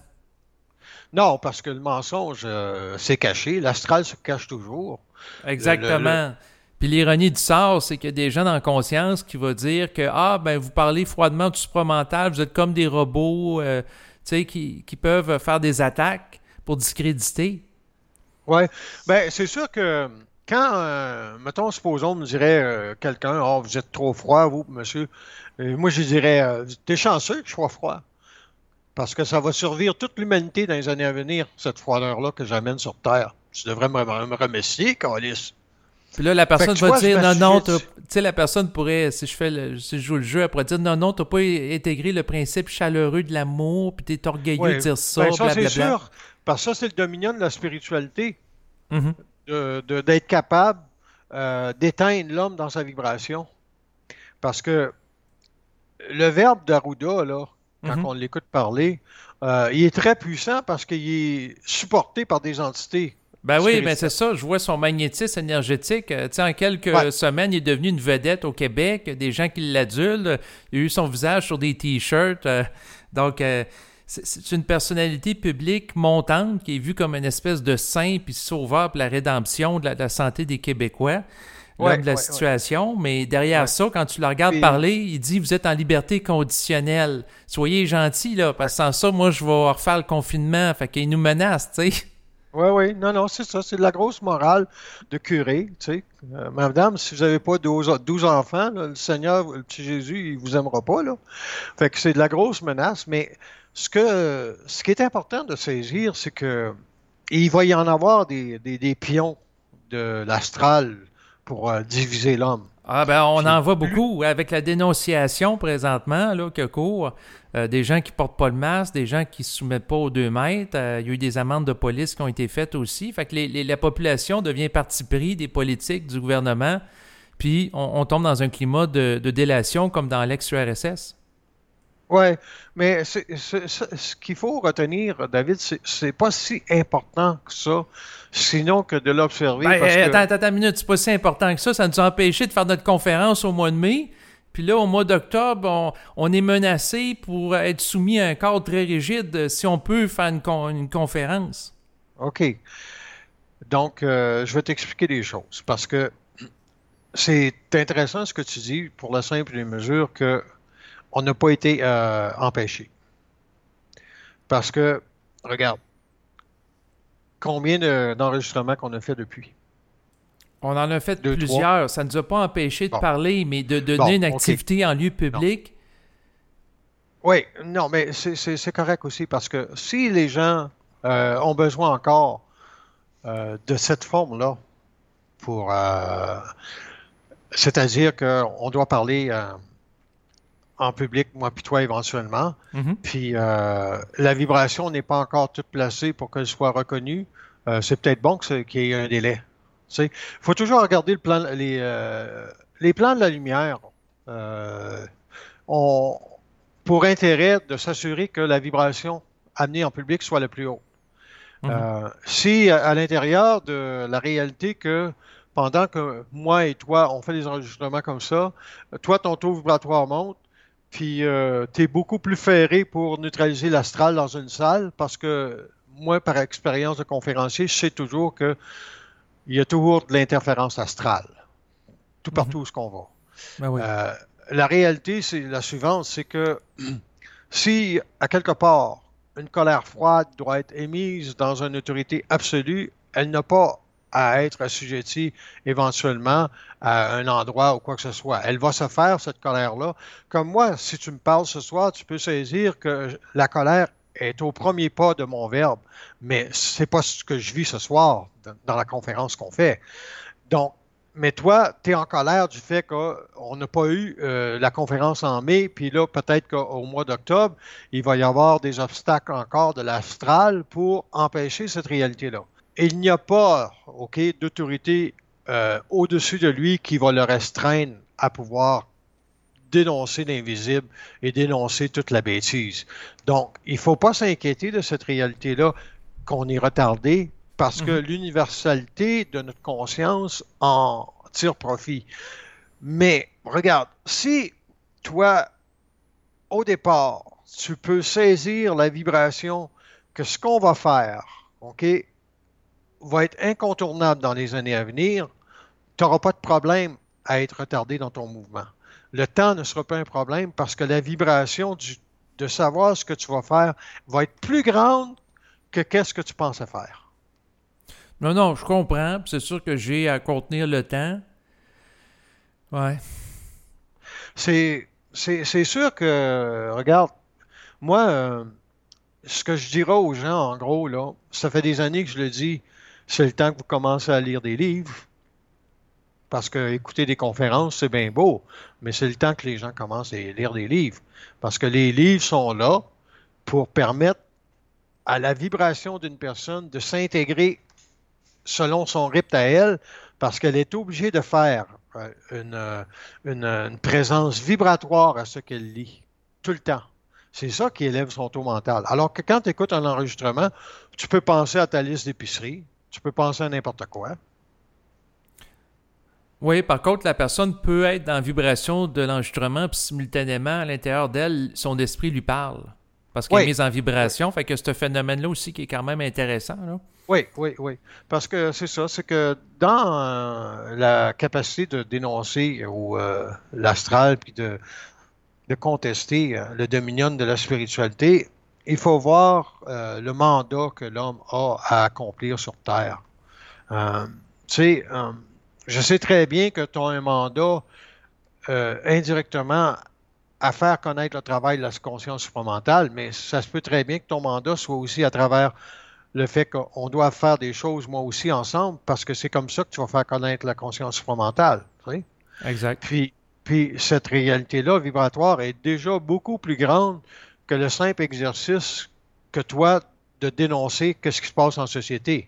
Non, parce que le mensonge, euh, c'est caché. L'astral se cache toujours. Exactement. Le, le, le... Puis l'ironie du sort, c'est qu'il y a des gens dans la conscience qui vont dire que « Ah, ben vous parlez froidement du supramental, vous êtes comme des robots euh, tu sais, qui, qui peuvent faire des attaques pour discréditer. » Oui. Ben c'est sûr que... Quand, euh, mettons, supposons, me dirait euh, quelqu'un, « Oh, vous êtes trop froid, vous, monsieur. » Et moi, je dirais, euh, « T'es chanceux que je sois froid. Parce que ça va survivre toute l'humanité dans les années à venir, cette froideur-là que j'amène sur Terre. Tu devrais me, me remercier, Calice. » Puis là, la personne va vois, dire, « Non, non, tu sais, la personne pourrait, si je fais le, si je joue le jeu, elle pourrait dire, non, non, t'as pas intégré le principe chaleureux de l'amour, puis t'es orgueilleux ouais. de dire ça, ben, ça, blablabla. » c'est sûr, parce que ça, c'est le dominion de la spiritualité. Mm-hmm. De, de, d'être capable euh, d'éteindre l'homme dans sa vibration. Parce que le verbe d'Arruda, là, quand mm-hmm. on l'écoute parler, euh, il est très puissant parce qu'il est supporté par des entités. Ben oui, ben c'est ça. Je vois son magnétisme énergétique. Euh, tu sais, en quelques ouais. semaines, il est devenu une vedette au Québec. Des gens qui l'adulent. Il a eu son visage sur des T-shirts. Euh, donc... Euh, c'est une personnalité publique montante qui est vue comme une espèce de saint puis sauveur pour la rédemption de la, de la santé des Québécois, ouais, de la ouais, situation. Ouais. Mais derrière ouais. ça, quand tu le regardes puis... parler, il dit « Vous êtes en liberté conditionnelle. Soyez gentils, là, parce que sans ça, moi, je vais refaire le confinement. » Fait qu'il nous menace, tu sais. Oui, oui. Non, non, c'est ça. C'est de la grosse morale de curé, tu sais. Euh, madame, si vous n'avez pas douze enfants, là, le Seigneur, le petit Jésus, il vous aimera pas, là. Fait que c'est de la grosse menace, mais... Ce, que, ce qui est important de saisir, c'est que il va y en avoir des, des, des pions de l'astral pour euh, diviser l'homme. Ah ben on Puis, en voit beaucoup avec la dénonciation présentement là, que court. Euh, des gens qui ne portent pas le masque, des gens qui ne se soumettent pas aux deux mètres. Euh, il y a eu des amendes de police qui ont été faites aussi. Fait que les, les, la population devient partie pris des politiques, du gouvernement. Puis on, on tombe dans un climat de, de délation comme dans l'ex-U R S S. Oui, mais c'est, c'est, c'est, ce qu'il faut retenir, David, c'est, c'est pas si important que ça, sinon que de l'observer. Ben, parce attends, que... attends, attends une minute, c'est pas si important que ça. Ça nous a empêché de faire notre conférence au mois de mai. Puis là, au mois d'octobre, on, on est menacé pour être soumis à un cadre très rigide si on peut faire une, con, une conférence. OK. Donc, euh, je vais t'expliquer des choses, parce que c'est intéressant ce que tu dis pour la simple mesure que on n'a pas été euh, empêché. Parce que, regarde, combien de- d'enregistrements qu'on a fait depuis? On en a fait Deux, trois? plusieurs. Ça ne nous a pas empêché de Bon. parler, mais de donner Bon, une OK. activité en lieu Non. public. Oui, non, mais c'est c'est- c'est correct aussi parce que si les gens euh, ont besoin encore euh, de cette forme-là pour, euh, c'est-à-dire qu'on doit parler euh, en public, moi puis toi éventuellement, Mhm. puis euh, la vibration n'est pas encore toute placée pour qu'elle soit reconnue, euh, c'est peut-être bon que c'est- qu'il y ait un délai. Il faut toujours regarder le plan, les, euh, les plans de la lumière. Euh, ont pour intérêt de s'assurer que la vibration amenée en public soit la plus haute. Mhm. Euh, si à, à l'intérieur de la réalité que pendant que moi et toi, on fait des enregistrements comme ça, toi, ton taux vibratoire monte, puis tu es beaucoup plus ferré pour neutraliser l'astral dans une salle parce que moi, par expérience de conférencier, je sais toujours qu'il y a toujours de l'interférence astrale, tout Mhm. partout où ce qu'on va. Ben oui. Euh, la réalité, c'est la suivante, c'est que si, à quelque part, une colère froide doit être émise dans une autorité absolue, elle n'a pas à être assujettie éventuellement à un endroit ou quoi que ce soit. Elle va se faire, cette colère-là. Comme moi, si tu me parles ce soir, tu peux saisir que la colère est au premier pas de mon verbe, mais c'est pas ce que je vis ce soir dans la conférence qu'on fait. Donc, mais toi, tu es en colère du fait qu'on n'a pas eu euh, la conférence en mai, puis là, peut-être qu'au mois d'octobre, il va y avoir des obstacles encore de l'astral pour empêcher cette réalité-là. Et il n'y a pas, OK, d'autorité euh, au-dessus de lui qui va le restreindre à pouvoir dénoncer l'invisible et dénoncer toute la bêtise. Donc, il ne faut pas s'inquiéter de cette réalité-là qu'on est retardé parce que Mhm. l'universalité de notre conscience en tire profit. Mais regarde, si toi, au départ, tu peux saisir la vibration que ce qu'on va faire, OK, va être incontournable dans les années à venir, tu n'auras pas de problème à être retardé dans ton mouvement. Le temps ne sera pas un problème parce que la vibration du, de savoir ce que tu vas faire va être plus grande que qu'est-ce que tu pensais faire. Non, non, je comprends. C'est sûr que j'ai à contenir le temps. Ouais. C'est, c'est, c'est sûr que, regarde, moi, euh, ce que je dirais aux gens, en gros, là, ça fait des années que je le dis, c'est le temps que vous commencez à lire des livres, parce que écouter des conférences, c'est bien beau, mais c'est le temps que les gens commencent à lire des livres, parce que les livres sont là pour permettre à la vibration d'une personne de s'intégrer selon son rythme à elle, parce qu'elle est obligée de faire euh, une, euh, une, une présence vibratoire à ce qu'elle lit, tout le temps. C'est ça qui élève son taux mental. Alors que quand tu écoutes un enregistrement, tu peux penser à ta liste d'épicerie, tu peux penser à n'importe quoi. Oui, par contre, la personne peut être dans la vibration de l'enregistrement, puis simultanément, à l'intérieur d'elle, son esprit lui parle. Parce qu'elle est Oui, mise en oui, vibration. Fait que ce phénomène-là aussi qui est quand même intéressant. Là. oui, oui, oui. Parce que c'est ça, c'est que dans euh, la capacité de dénoncer ou euh, l'astral, puis de, de contester euh, le dominion de la spiritualité, il faut voir euh, le mandat que l'homme a à accomplir sur Terre. Euh, tu sais, euh, je sais très bien que tu as un mandat euh, indirectement à faire connaître le travail de la conscience supramentale, mais ça se peut très bien que ton mandat soit aussi à travers le fait qu'on doit faire des choses, moi aussi, ensemble, parce que c'est comme ça que tu vas faire connaître la conscience supramentale. Tu sais? Exact. Puis, puis cette réalité-là vibratoire est déjà beaucoup plus grande que le simple exercice que toi de dénoncer qu'est-ce qui se passe en société.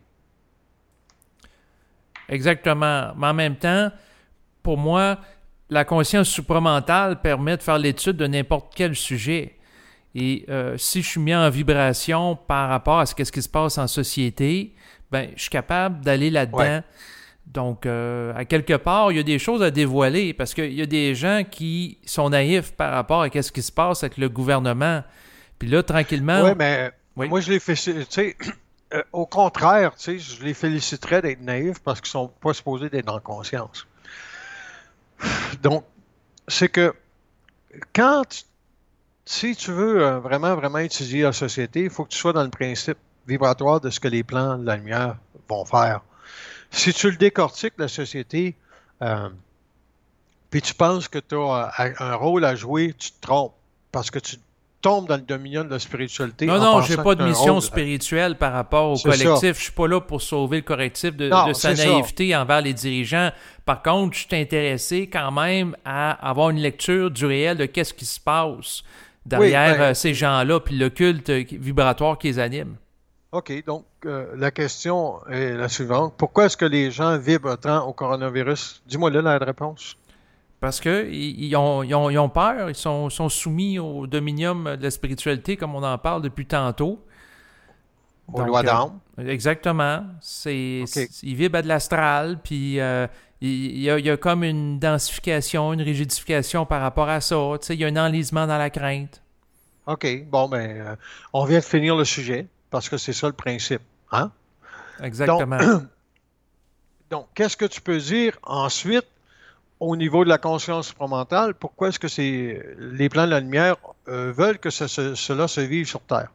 Exactement. Mais en même temps, pour moi, la conscience supramentale permet de faire l'étude de n'importe quel sujet. Et euh, si je suis mis en vibration par rapport à ce, qu'est-ce qui se passe en société, ben, je suis capable d'aller Ouais. là-dedans. Donc, euh, à quelque part, il y a des choses à dévoiler parce qu'il y a des gens qui sont naïfs par rapport à ce qui se passe avec le gouvernement. Puis là, tranquillement, Oui, mais oui, moi, je les fais, tu sais, euh, au contraire, tu sais, je les féliciterais d'être naïfs parce qu'ils sont pas supposés d'être dans la conscience. Donc, c'est que quand si tu veux euh, vraiment, vraiment étudier la société, il faut que tu sois dans le principe vibratoire de ce que les plans de la lumière vont faire. Si tu le décortiques, la société, euh, puis tu penses que tu as un rôle à jouer, tu te trompes. Parce que tu tombes dans le dominion de la spiritualité Non, en non, j'ai pensant pas que de tu as un mission rôle. spirituelle par rapport au C'est ça. collectif. Je suis pas là pour sauver le collectif de, Non, de sa c'est ça. naïveté envers les dirigeants. Par contre, je suis intéressé quand même à avoir une lecture du réel de qu'est-ce qui se passe derrière Oui, ben, euh, ces gens-là, puis le culte euh, vibratoire qui les anime. OK. Donc, euh, la question est la suivante. Pourquoi est-ce que les gens vibrent tant au coronavirus? Dis-moi là la réponse. Parce que ils, ils ont, ils ont- ils ont peur, ils sont, sont soumis au dominium de la spiritualité, comme on en parle depuis tantôt. Aux Donc, lois euh, d'âme. exactement. C'est, OK. c'est- ils vibrent à de l'astral, puis euh, il, il y a, il y a comme une densification, une rigidification par rapport à ça. Tu sais, il y a un enlisement dans la crainte. OK. Bon, ben, euh, on vient de finir le sujet parce que c'est ça le principe. Hein? Donc, Exactement. donc, qu'est-ce que tu peux dire ensuite au niveau de la conscience supramentale? Pourquoi est-ce que c'est les plans de la lumière euh, veulent que ce- ce- cela se vive sur Terre?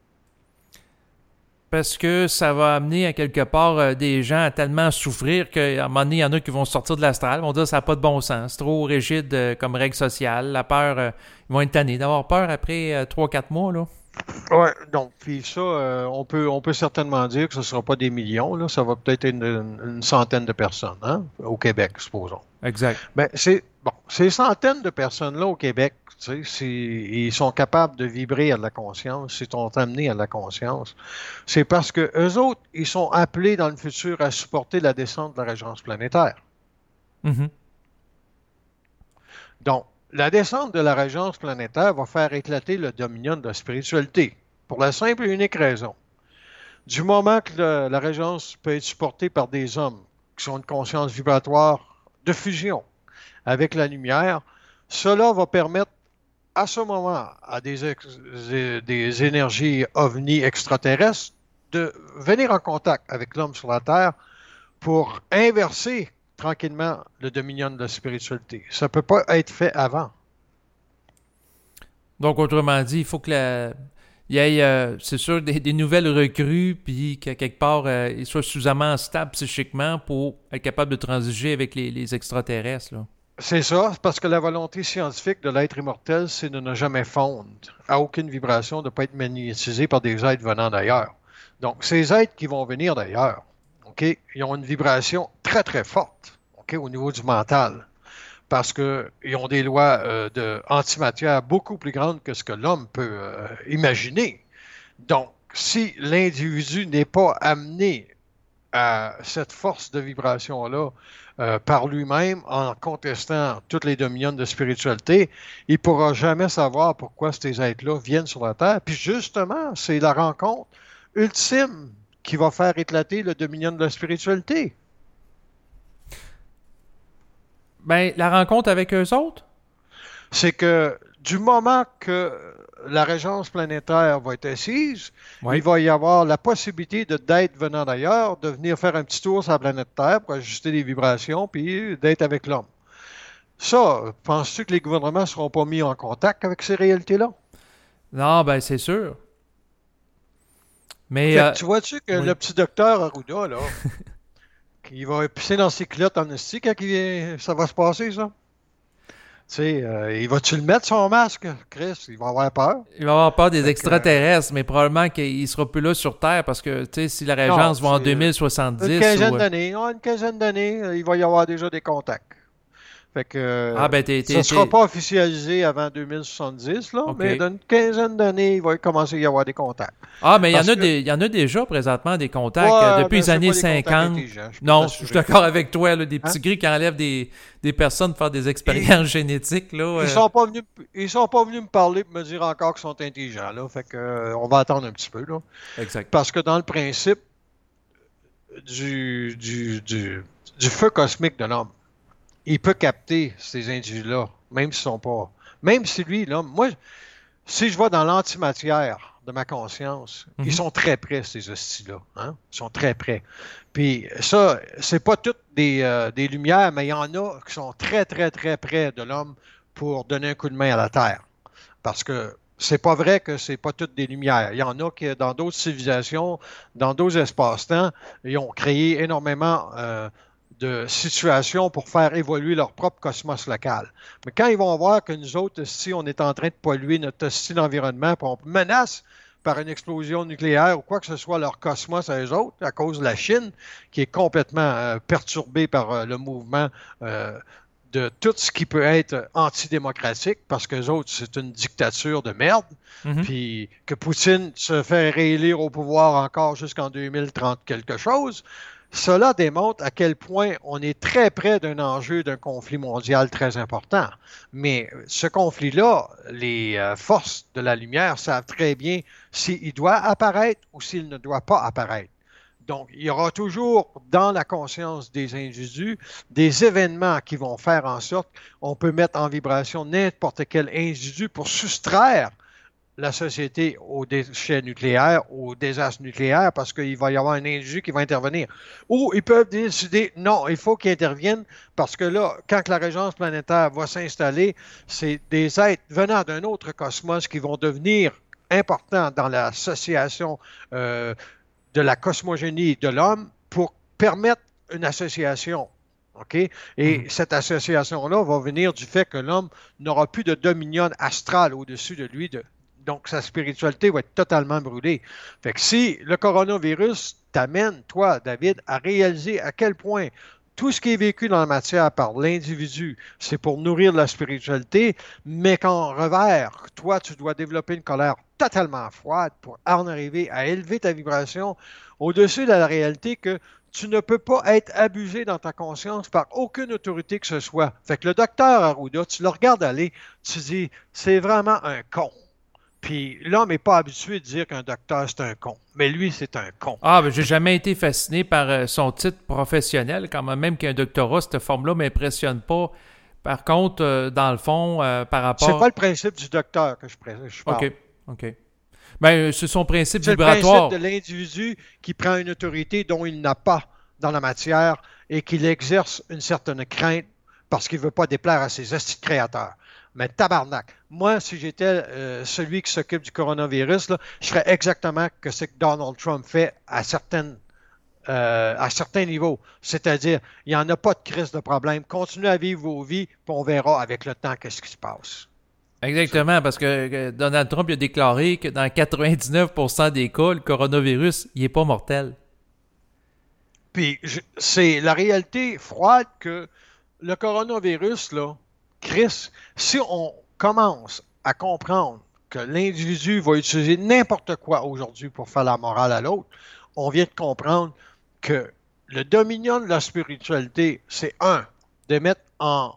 Parce que ça va amener à quelque part euh, des gens à tellement souffrir qu'à un moment donné, il y en a qui vont sortir de l'astral, vont dire que ça n'a pas de bon sens, c'est trop rigide euh, comme règle sociale. La peur, euh, ils vont être tannés d'avoir peur après euh, trois quatre mois, là. Ouais, donc, puis ça, euh, on peut, on peut certainement dire que ce ne sera pas des millions, là, ça va peut-être être une, une- une centaine de personnes, hein, au Québec, supposons. Exact. Ben, c'est, bon, ces centaines de personnes-là au Québec, tu sais, c'est- ils sont capables de vibrer à de la conscience, ils sont amenés à de la conscience. C'est parce que eux autres, ils sont appelés dans le futur à supporter la descente de la régence planétaire. Mhm. Donc, la descente de la régence planétaire va faire éclater le dominion de la spiritualité, pour la simple et unique raison. Du moment que le- la régence peut être supportée par des hommes qui ont une conscience vibratoire de fusion avec la lumière, cela va permettre à ce moment à des, ex- des énergies ovnis extraterrestres de venir en contact avec l'homme sur la Terre pour inverser tranquillement le dominion de la spiritualité. Ça ne peut pas être fait avant. Donc, autrement dit, il faut que la... il y ait, euh, c'est sûr, des, des nouvelles recrues, puis qu'à quelque part, euh, ils soient suffisamment stables psychiquement pour être capable de transiger avec les, les extraterrestres, là. C'est ça, parce que la volonté scientifique de l'être immortel, c'est de ne jamais fondre à aucune vibration, de ne pas être magnétisé par des êtres venant d'ailleurs. Donc, ces êtres qui vont venir d'ailleurs, OK, ils ont une vibration très, très forte, OK, au niveau du mental, parce qu'ils ont des lois euh, de antimatière beaucoup plus grandes que ce que l'homme peut euh, imaginer. Donc, si l'individu n'est pas amené à cette force de vibration-là euh, par lui-même en contestant toutes les dominions de spiritualité, il ne pourra jamais savoir pourquoi ces êtres-là viennent sur la Terre. Puis justement, c'est la rencontre ultime qui va faire éclater le dominion de la spiritualité. Ben, la rencontre avec eux autres? C'est que du moment que la régence planétaire va être assise, Oui. il va y avoir la possibilité de d'êtres venant d'ailleurs, de venir faire un petit tour sur la planète Terre pour ajuster les vibrations, puis d'être avec l'homme. Ça, penses-tu que les gouvernements ne seront pas mis en contact avec ces réalités-là? Non, ben, c'est sûr. Mais, Fait euh, que tu vois-tu que oui. le petit docteur Arruda, là, il va pisser dans ses culottes en esti quand il vient- ça va se passer, ça? Tu sais, euh, il va-tu le mettre son masque, Chris? Il va avoir peur. il va avoir peur des Fait que, extraterrestres, mais probablement qu'il ne sera plus là sur Terre parce que, tu sais, si la non, régence va en c'est deux mille une soixante-dix quinzaine ou... d'années. Ah, une quinzaine d'années, euh, il va y avoir déjà des contacts. Fait que Ah, euh, ben, t'es... ça t'es, ne sera t'es... pas officialisé avant deux mille soixante-dix, là, OK. mais dans une quinzaine d'années, il va commencer à y avoir des contacts. Ah, mais il y, en Parce a que, des, il y en a déjà présentement des contacts ouais, euh, depuis mais les c'est années pas des contacts cinquante. intelligents, je peux Non, je suis t'assurer. d'accord avec toi, là, des petits Hein? gris qui enlèvent des, des personnes pour faire des Ils, expériences génétiques, là. ils euh. sont pas venus, ils sont pas venus me parler pour me dire encore qu'ils sont intelligents, là. Fait que, euh, on va attendre un petit peu, là. Exact. Parce que dans le principe du, du, du, du feu cosmique de l'homme, il peut capter ces individus-là, même s'ils sont pas. Même si lui, l'homme, moi, si je vais dans l'antimatière de ma conscience, Mhm. ils sont très près, ces hosties-là. Hein? Ils sont très près. Puis ça, c'est pas toutes des, euh, des lumières, mais il y en a qui sont très, très, très près de l'homme pour donner un coup de main à la Terre. Parce que C'est pas vrai que c'est pas toutes des lumières. Il y en a qui, dans d'autres civilisations, dans d'autres espaces-temps, ils ont créé énormément euh, de situations pour faire évoluer leur propre cosmos local. Mais quand ils vont voir que nous autres, si on est en train de polluer notre style d'environnement, puis on menace par une explosion nucléaire ou quoi que ce soit leur cosmos à eux autres, à cause de la Chine, qui est complètement euh, perturbée par euh, le mouvement euh, de tout ce qui peut être antidémocratique, parce que les autres, c'est une dictature de merde, Mm-hmm. puis que Poutine se fait réélire au pouvoir encore jusqu'en deux mille trente quelque chose, cela démontre à quel point on est très près d'un enjeu d'un conflit mondial très important. Mais ce conflit-là, les euh, forces de la lumière savent très bien s'il doit apparaître ou s'il ne doit pas apparaître. Donc, il y aura toujours dans la conscience des individus des événements qui vont faire en sorte qu'on peut mettre en vibration n'importe quel individu pour soustraire la société aux déchets nucléaires, aux désastres nucléaires, parce qu'il va y avoir un individu qui va intervenir. Ou ils peuvent décider, non, il faut qu'ils interviennent, parce que là, quand la régence planétaire va s'installer, c'est des êtres venant d'un autre cosmos qui vont devenir importants dans l'association euh, de la cosmogénie de l'homme pour permettre une association. OK? Et mm-hmm. cette association-là va venir du fait que l'homme n'aura plus de dominion astrale au-dessus de lui. De, donc, sa spiritualité va être totalement brûlée. Fait que si le coronavirus t'amène, toi, David, à réaliser à quel point tout ce qui est vécu dans la matière par l'individu, c'est pour nourrir la spiritualité, mais qu'en revers, toi, tu dois développer une colère totalement froide pour en arriver à élever ta vibration au-dessus de la réalité que tu ne peux pas être abusé dans ta conscience par aucune autorité que ce soit. Fait que le docteur Arruda, tu le regardes aller, tu dis, c'est vraiment un con. Puis l'homme n'est pas habitué de dire qu'un docteur, c'est un con. Mais lui, c'est un con. Ah, ben j'ai jamais été fasciné par euh, son titre professionnel. Quand même, même qu'un doctorat, cette forme-là ne m'impressionne pas. Par contre, euh, dans le fond, euh, par rapport... C'est pas le principe du docteur que je, je parle. OK, OK. Ben, c'est son principe c'est vibratoire. C'est le principe de l'individu qui prend une autorité dont il n'a pas dans la matière et qu'il exerce une certaine crainte parce qu'il ne veut pas déplaire à ses hosties de créateurs. Mais tabarnak, moi, si j'étais euh, celui qui s'occupe du coronavirus, là, je ferais exactement ce que Donald Trump fait à, certaines, euh, à certains niveaux. C'est-à-dire, il n'y en a pas de crise de problème. Continuez à vivre vos vies, puis on verra avec le temps qu'est-ce qui se passe. Exactement, parce que Donald Trump a déclaré que dans quatre-vingt-dix-neuf pour cent des cas, le coronavirus, il n'est pas mortel. Puis, je, c'est la réalité froide que le coronavirus, là, Chris, si on commence à comprendre que l'individu va utiliser n'importe quoi aujourd'hui pour faire la morale à l'autre, on vient de comprendre que le dominion de la spiritualité, c'est un, de mettre en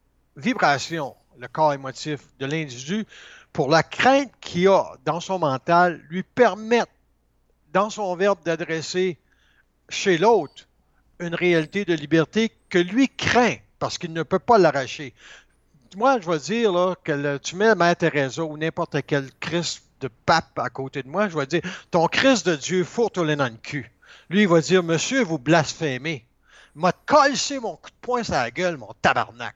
vibration le corps émotif de l'individu pour la crainte qu'il a dans son mental, lui permettre, dans son verbe, d'adresser chez l'autre une réalité de liberté que lui craint parce qu'il ne peut pas l'arracher. Moi, je vais dire là, que le, tu mets Mère Teresa ou n'importe quel Christ de pape à côté de moi, je vais dire, ton Christ de Dieu fourre-toi dans le cul. Lui, il va dire, monsieur, vous blasphémez. Il m'a calcé mon coup de poing sur la gueule, mon tabarnak.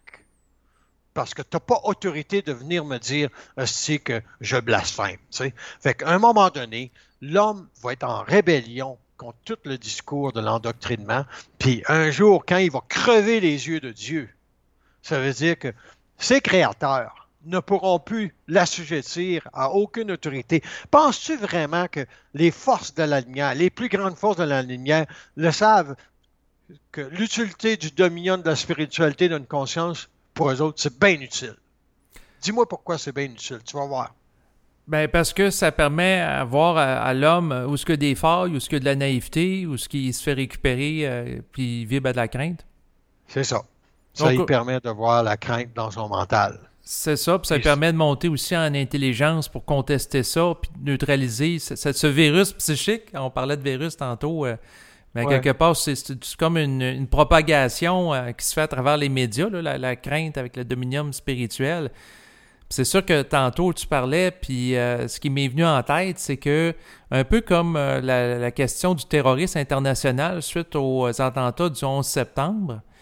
Parce que tu n'as pas autorité de venir me dire aussi que je blasphème. T'sais? Fait qu'à un moment donné, l'homme va être en rébellion contre tout le discours de l'endoctrinement. Puis un jour, quand il va crever les yeux de Dieu, ça veut dire que ses créateurs ne pourront plus l'assujettir à aucune autorité. Penses-tu vraiment que les forces de la lumière, les plus grandes forces de la lumière, le savent que l'utilité du dominion de la spiritualité d'une conscience, pour eux autres, c'est bien utile? Dis-moi pourquoi c'est bien utile, tu vas voir. Ben parce que ça permet à voir à, à l'homme où ce qu'il y a des failles, où ce qu'il y a de la naïveté, où ce qu'il se fait récupérer euh, puis il vibre à de la crainte. C'est ça. Ça lui permet de voir la crainte dans son mental. C'est ça, puis ça lui permet de monter aussi en intelligence pour contester ça, puis neutraliser ce, ce, ce virus psychique. On parlait de virus tantôt, euh, mais ouais. quelque part, c'est, c'est, c'est comme une, une propagation euh, qui se fait à travers les médias, là, la, la crainte avec le dominium spirituel. Puis c'est sûr que tantôt tu parlais, puis euh, ce qui m'est venu en tête, c'est que, un peu comme euh, la, la question du terrorisme international suite aux attentats du onze septembre,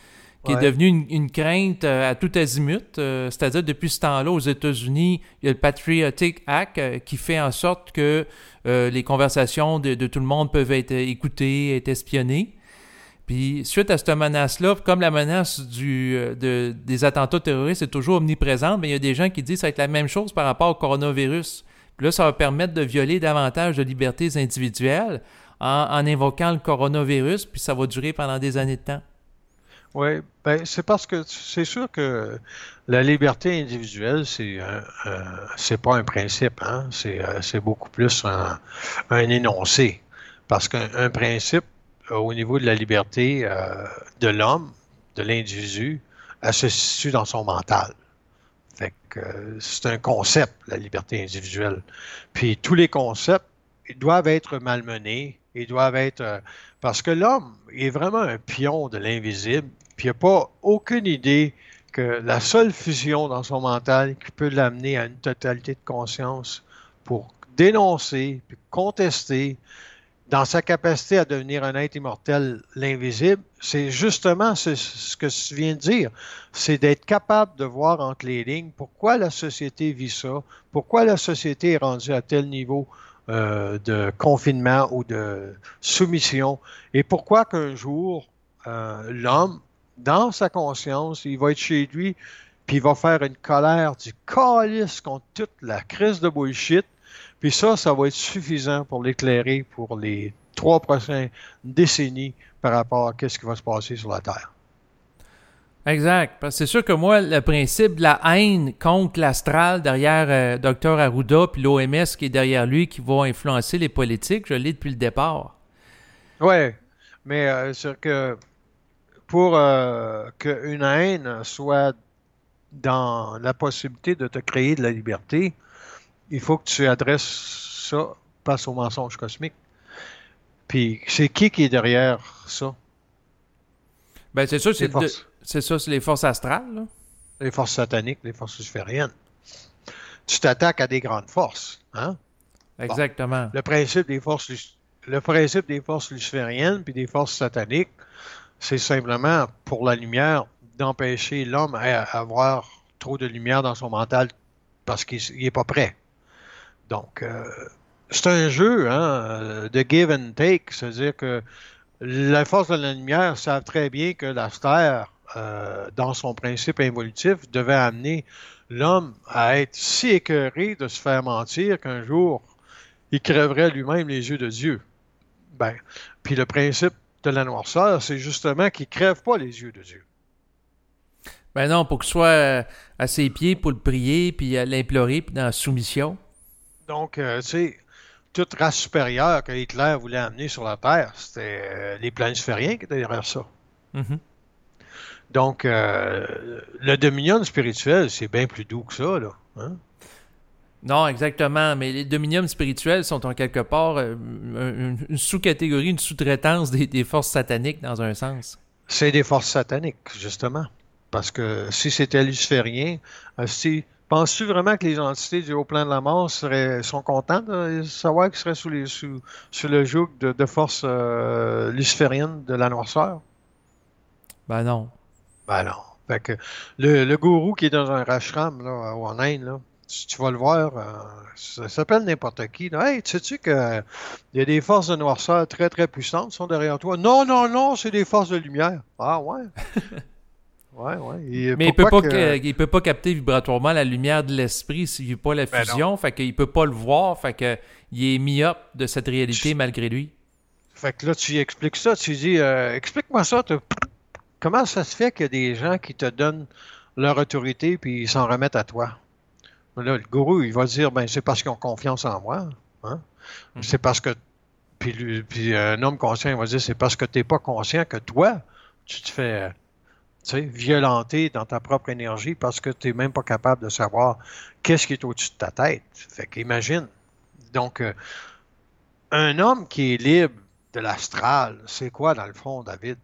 qui Ouais. est devenue une, une crainte euh, à tout azimut. Euh, c'est-à-dire, depuis ce temps-là, aux États-Unis, il y a le Patriotic Act euh, qui fait en sorte que euh, les conversations de, de tout le monde peuvent être écoutées, être espionnées. Puis, suite à cette menace-là, comme la menace du, euh, de, des attentats terroristes est toujours omniprésente, mais il y a des gens qui disent que ça va être la même chose par rapport au coronavirus. Puis là, ça va permettre de violer davantage de libertés individuelles en, en invoquant le coronavirus, puis ça va durer pendant des années de temps. Oui, ben c'est parce que c'est sûr que la liberté individuelle, c'est un, un- c'est pas un principe, hein? C'est euh, c'est beaucoup plus un, un énoncé. Parce qu'un un principe, euh, au niveau de la liberté euh, de l'homme, de l'individu, elle se situe dans son mental. Fait que euh, c'est un concept, la liberté individuelle. Puis tous les concepts, ils doivent être malmenés, ils doivent être... euh, parce que l'homme est vraiment un pion de l'invisible, puis il n'a pas aucune idée que la seule fusion dans son mental qui peut l'amener à une totalité de conscience pour dénoncer, puis contester, dans sa capacité à devenir un être immortel, l'invisible, c'est justement ce, ce que tu viens de dire. C'est d'être capable de voir entre les lignes pourquoi la société vit ça, pourquoi la société est rendue à tel niveau euh, de confinement ou de soumission, et pourquoi qu'un jour, euh, l'homme, dans sa conscience, il va être chez lui, puis il va faire une colère du calice contre toute la crise de bullshit. Puis ça, ça va être suffisant pour l'éclairer pour les trois prochaines décennies par rapport à ce qui va se passer sur la Terre. Exact. Parce que c'est sûr que moi, le principe de la haine contre l'astral derrière euh, docteur Arruda puis l'O M S qui est derrière lui qui va influencer les politiques, je l'ai depuis le départ. Oui, mais euh, c'est que pour euh, qu'une haine soit dans la possibilité de te créer de la liberté, il faut que tu adresses ça face au mensonge cosmique. Puis c'est qui qui est derrière ça? Ben c'est sûr, Les c'est, de- forces, c'est ça, c'est les forces astrales, là. les forces sataniques, les forces lucifériennes. Tu t'attaques à des grandes forces, hein? Bon. Exactement. Le principe des forces, luc- le principe des forces lucifériennes puis des forces sataniques, c'est simplement pour la lumière d'empêcher l'homme à à avoir trop de lumière dans son mental parce qu'il n'est pas prêt. Donc, euh, c'est un jeu hein, de give and take, c'est-à-dire que la force de la lumière savent très bien que la Terre, euh, dans son principe involutif, devait amener l'homme à être si écœuré de se faire mentir qu'un jour, il crèverait lui-même les yeux de Dieu. Ben, puis le principe de la noirceur, c'est justement qu'il ne crève pas les yeux de Dieu. Ben non, pour qu'il soit euh, à ses pieds pour le prier, puis à l'implorer, puis dans la soumission. Donc, euh, tu sais, toute race supérieure que Hitler voulait amener sur la Terre, c'était euh, les planisphériens qui étaient derrière ça. Mhm. Donc, euh, le dominion spirituel, c'est bien plus doux que ça, là. Hein? Non, exactement. Mais les dominiums spirituels sont en quelque part euh, une, une sous-catégorie, une sous-traitance des, des forces sataniques dans un sens. C'est des forces sataniques, justement. Parce que si c'était luciférien, euh, si, penses-tu vraiment que les entités du haut plan de la mort seraient, sont contentes de savoir qu'ils seraient sous, les, sous, sous le joug de, de forces euh, lucifériennes de la noirceur? Ben non. Ben non. Fait que le, le gourou qui est dans un rashram là, en Inde, là, si tu vas le voir, euh, ça s'appelle n'importe qui. Là. Hey, tu sais-tu qu'il y a des forces de noirceur très, très puissantes qui sont derrière toi? Non, non, non, c'est des forces de lumière. Ah ouais? Ouais, ouais. Et Mais il peut, pas que... que- il peut pas capter vibratoirement la lumière de l'esprit s'il n'y a pas la Ben fusion. Fait qu'il peut pas le voir. Fait que il est myope de cette réalité Tu- malgré lui. Fait que là, tu lui expliques ça. Tu lui dis, euh, explique-moi ça. te- Comment ça se fait qu'il y a des gens qui te donnent leur autorité puis ils s'en remettent à toi? Là, le gourou, il va dire, ben, c'est parce qu'ils ont confiance en moi. Hein? Mhm. C'est parce que. Puis, lui- puis un homme conscient, il va dire, c'est parce que tu n'es pas conscient que toi, tu te fais, euh, tu sais, violenter dans ta propre énergie parce que tu n'es même pas capable de savoir qu'est-ce qui est au-dessus de ta tête. Fait qu'imagine. Donc, euh, un homme qui est libre de l'astral, c'est quoi dans le fond, David?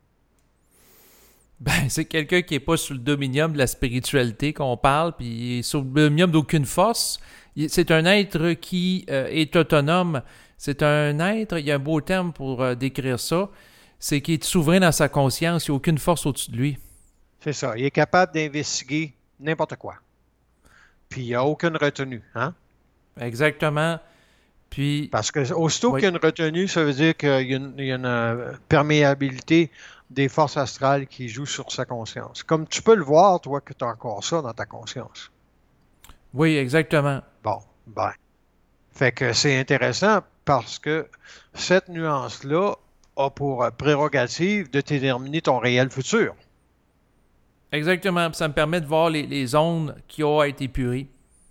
Ben, c'est quelqu'un qui est pas sous le dominium de la spiritualité qu'on parle, puis il est sous le dominium d'aucune force. Il- C'est un être qui euh, est autonome. C'est un être, il y a un beau terme pour euh, décrire ça, c'est qu'il est souverain dans sa conscience, il n'y a aucune force au-dessus de lui. C'est ça. Il est capable d'investiguer n'importe quoi. Puis il n'y a aucune retenue, hein? Exactement. Puis, Parce que aussitôt oui, qu'il y a une retenue, ça veut dire qu'il y a une, il y a une, euh, perméabilité des forces astrales qui jouent sur sa conscience. Comme tu peux le voir, toi, que tu as encore ça dans ta conscience. oui, exactement. Bon, ben. Fait que c'est intéressant parce que cette nuance-là a pour prérogative de déterminer ton réel futur. Exactement. Puis ça me permet de voir les, les zones qui ont été épurées.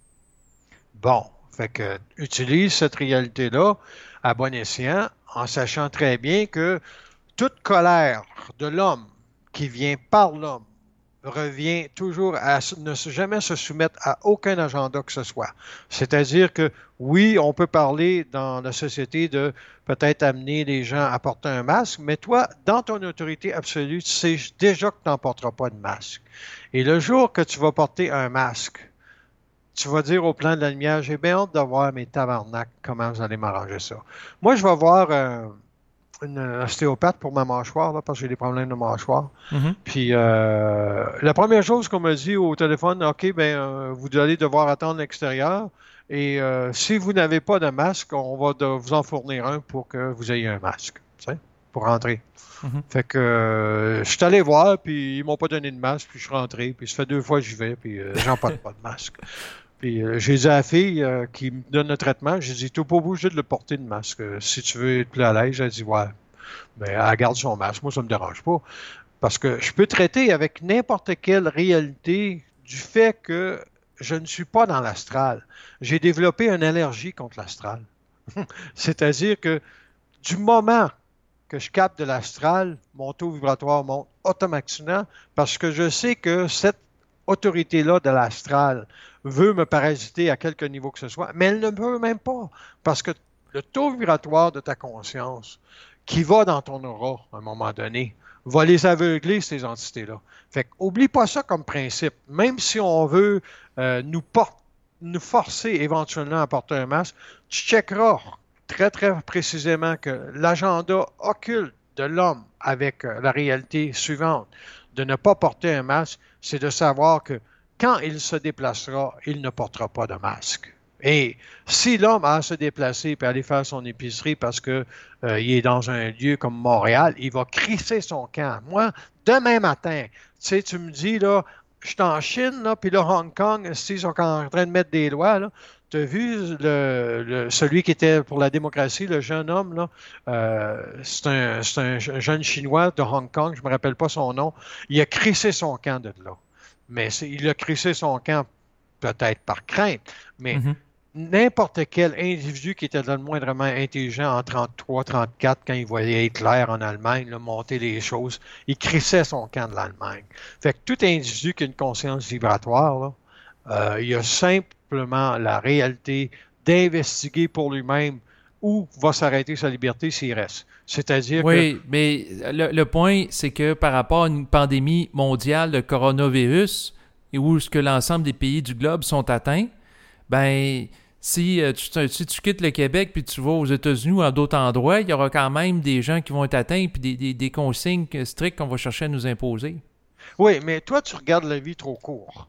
Bon, fait que utilise cette réalité-là à bon escient en sachant très bien que toute colère de l'homme qui vient par l'homme revient toujours à ne jamais se soumettre à aucun agenda que ce soit. C'est-à-dire que oui, on peut parler dans la société de peut-être amener les gens à porter un masque, mais toi, dans ton autorité absolue, tu sais déjà que tu n'en porteras pas de masque. Et le jour que tu vas porter un masque, tu vas dire au plan de la lumière, j'ai bien hâte de voir mes tabarnak, comment vous allez m'arranger ça. Moi, je vais voir euh, une ostéopathe pour ma mâchoire, là, parce que j'ai des problèmes de mâchoire. Mhm. Puis euh, la première chose qu'on me dit au téléphone, OK, ben euh, vous allez devoir attendre l'extérieur. Et euh, si vous n'avez pas de masque, on va de- vous en fournir un pour que vous ayez un masque, tu sais, pour rentrer. Mhm. Fait que euh, je suis allé voir, puis ils m'ont pas donné de masque, puis je suis rentré, puis ça fait deux fois que j'y vais, puis euh, j'en porte pas de masque. Puis euh, j'ai dit à la fille euh, qui me donne le traitement, j'ai dit, t'es pas obligé de le porter de masque. Euh, Si tu veux être plus à l'aise, j'ai dit, ouais. Mais elle garde son masque. Moi, ça me dérange pas. Parce que je peux traiter avec n'importe quelle réalité du fait que je ne suis pas dans l'astral. J'ai développé une allergie contre l'astral. C'est-à-dire que du moment que je capte de l'astral, mon taux vibratoire monte automatiquement parce que je sais que cette autorité-là de l'astral veut me parasiter à quelque niveau que ce soit, mais elle ne veut même pas parce que le taux vibratoire de ta conscience qui va dans ton aura à un moment donné va les aveugler, ces entités-là. Fait que, oublie pas ça comme principe. Même si on veut euh, nous, por- nous forcer éventuellement à porter un masque, tu checkeras très, très précisément que l'agenda occulte de l'homme avec euh, la réalité suivante de ne pas porter un masque, c'est de savoir que quand il se déplacera, il ne portera pas de masque. Et si l'homme a à se déplacer et aller faire son épicerie parce qu'il euh, est dans un lieu comme Montréal, il va crisser son camp. Moi, demain matin, tu sais, tu me dis, là, je suis en Chine, là, puis là, Hong Kong, ils sont en train de mettre des lois, là. Tu as vu le, le- celui qui était pour la démocratie, le jeune homme, là, euh, c'est un, c'est un jeune Chinois de Hong Kong, je ne me rappelle pas son nom, il a crissé son camp de là. Mais c'est- il a crissé son camp peut-être par crainte, mais Mhm. n'importe quel individu qui était le moindrement intelligent en trente-trois trente-quatre, quand il voyait Hitler en Allemagne, là, monter les choses, il crissait son camp de l'Allemagne. Fait que tout individu qui a une conscience vibratoire, là, euh, il a simplement la réalité d'investiguer pour lui-même où va s'arrêter sa liberté s'il reste. C'est-à-dire que, Oui, mais le, le point, c'est que par rapport à une pandémie mondiale de coronavirus, et où est-ce que l'ensemble des pays du globe sont atteints, ben, si, euh, tu, si tu quittes le Québec puis tu vas aux États-Unis ou à d'autres endroits, il y aura quand même des gens qui vont être atteints puis des, des, des consignes strictes qu'on va chercher à nous imposer. oui, mais toi, tu regardes la vie trop court.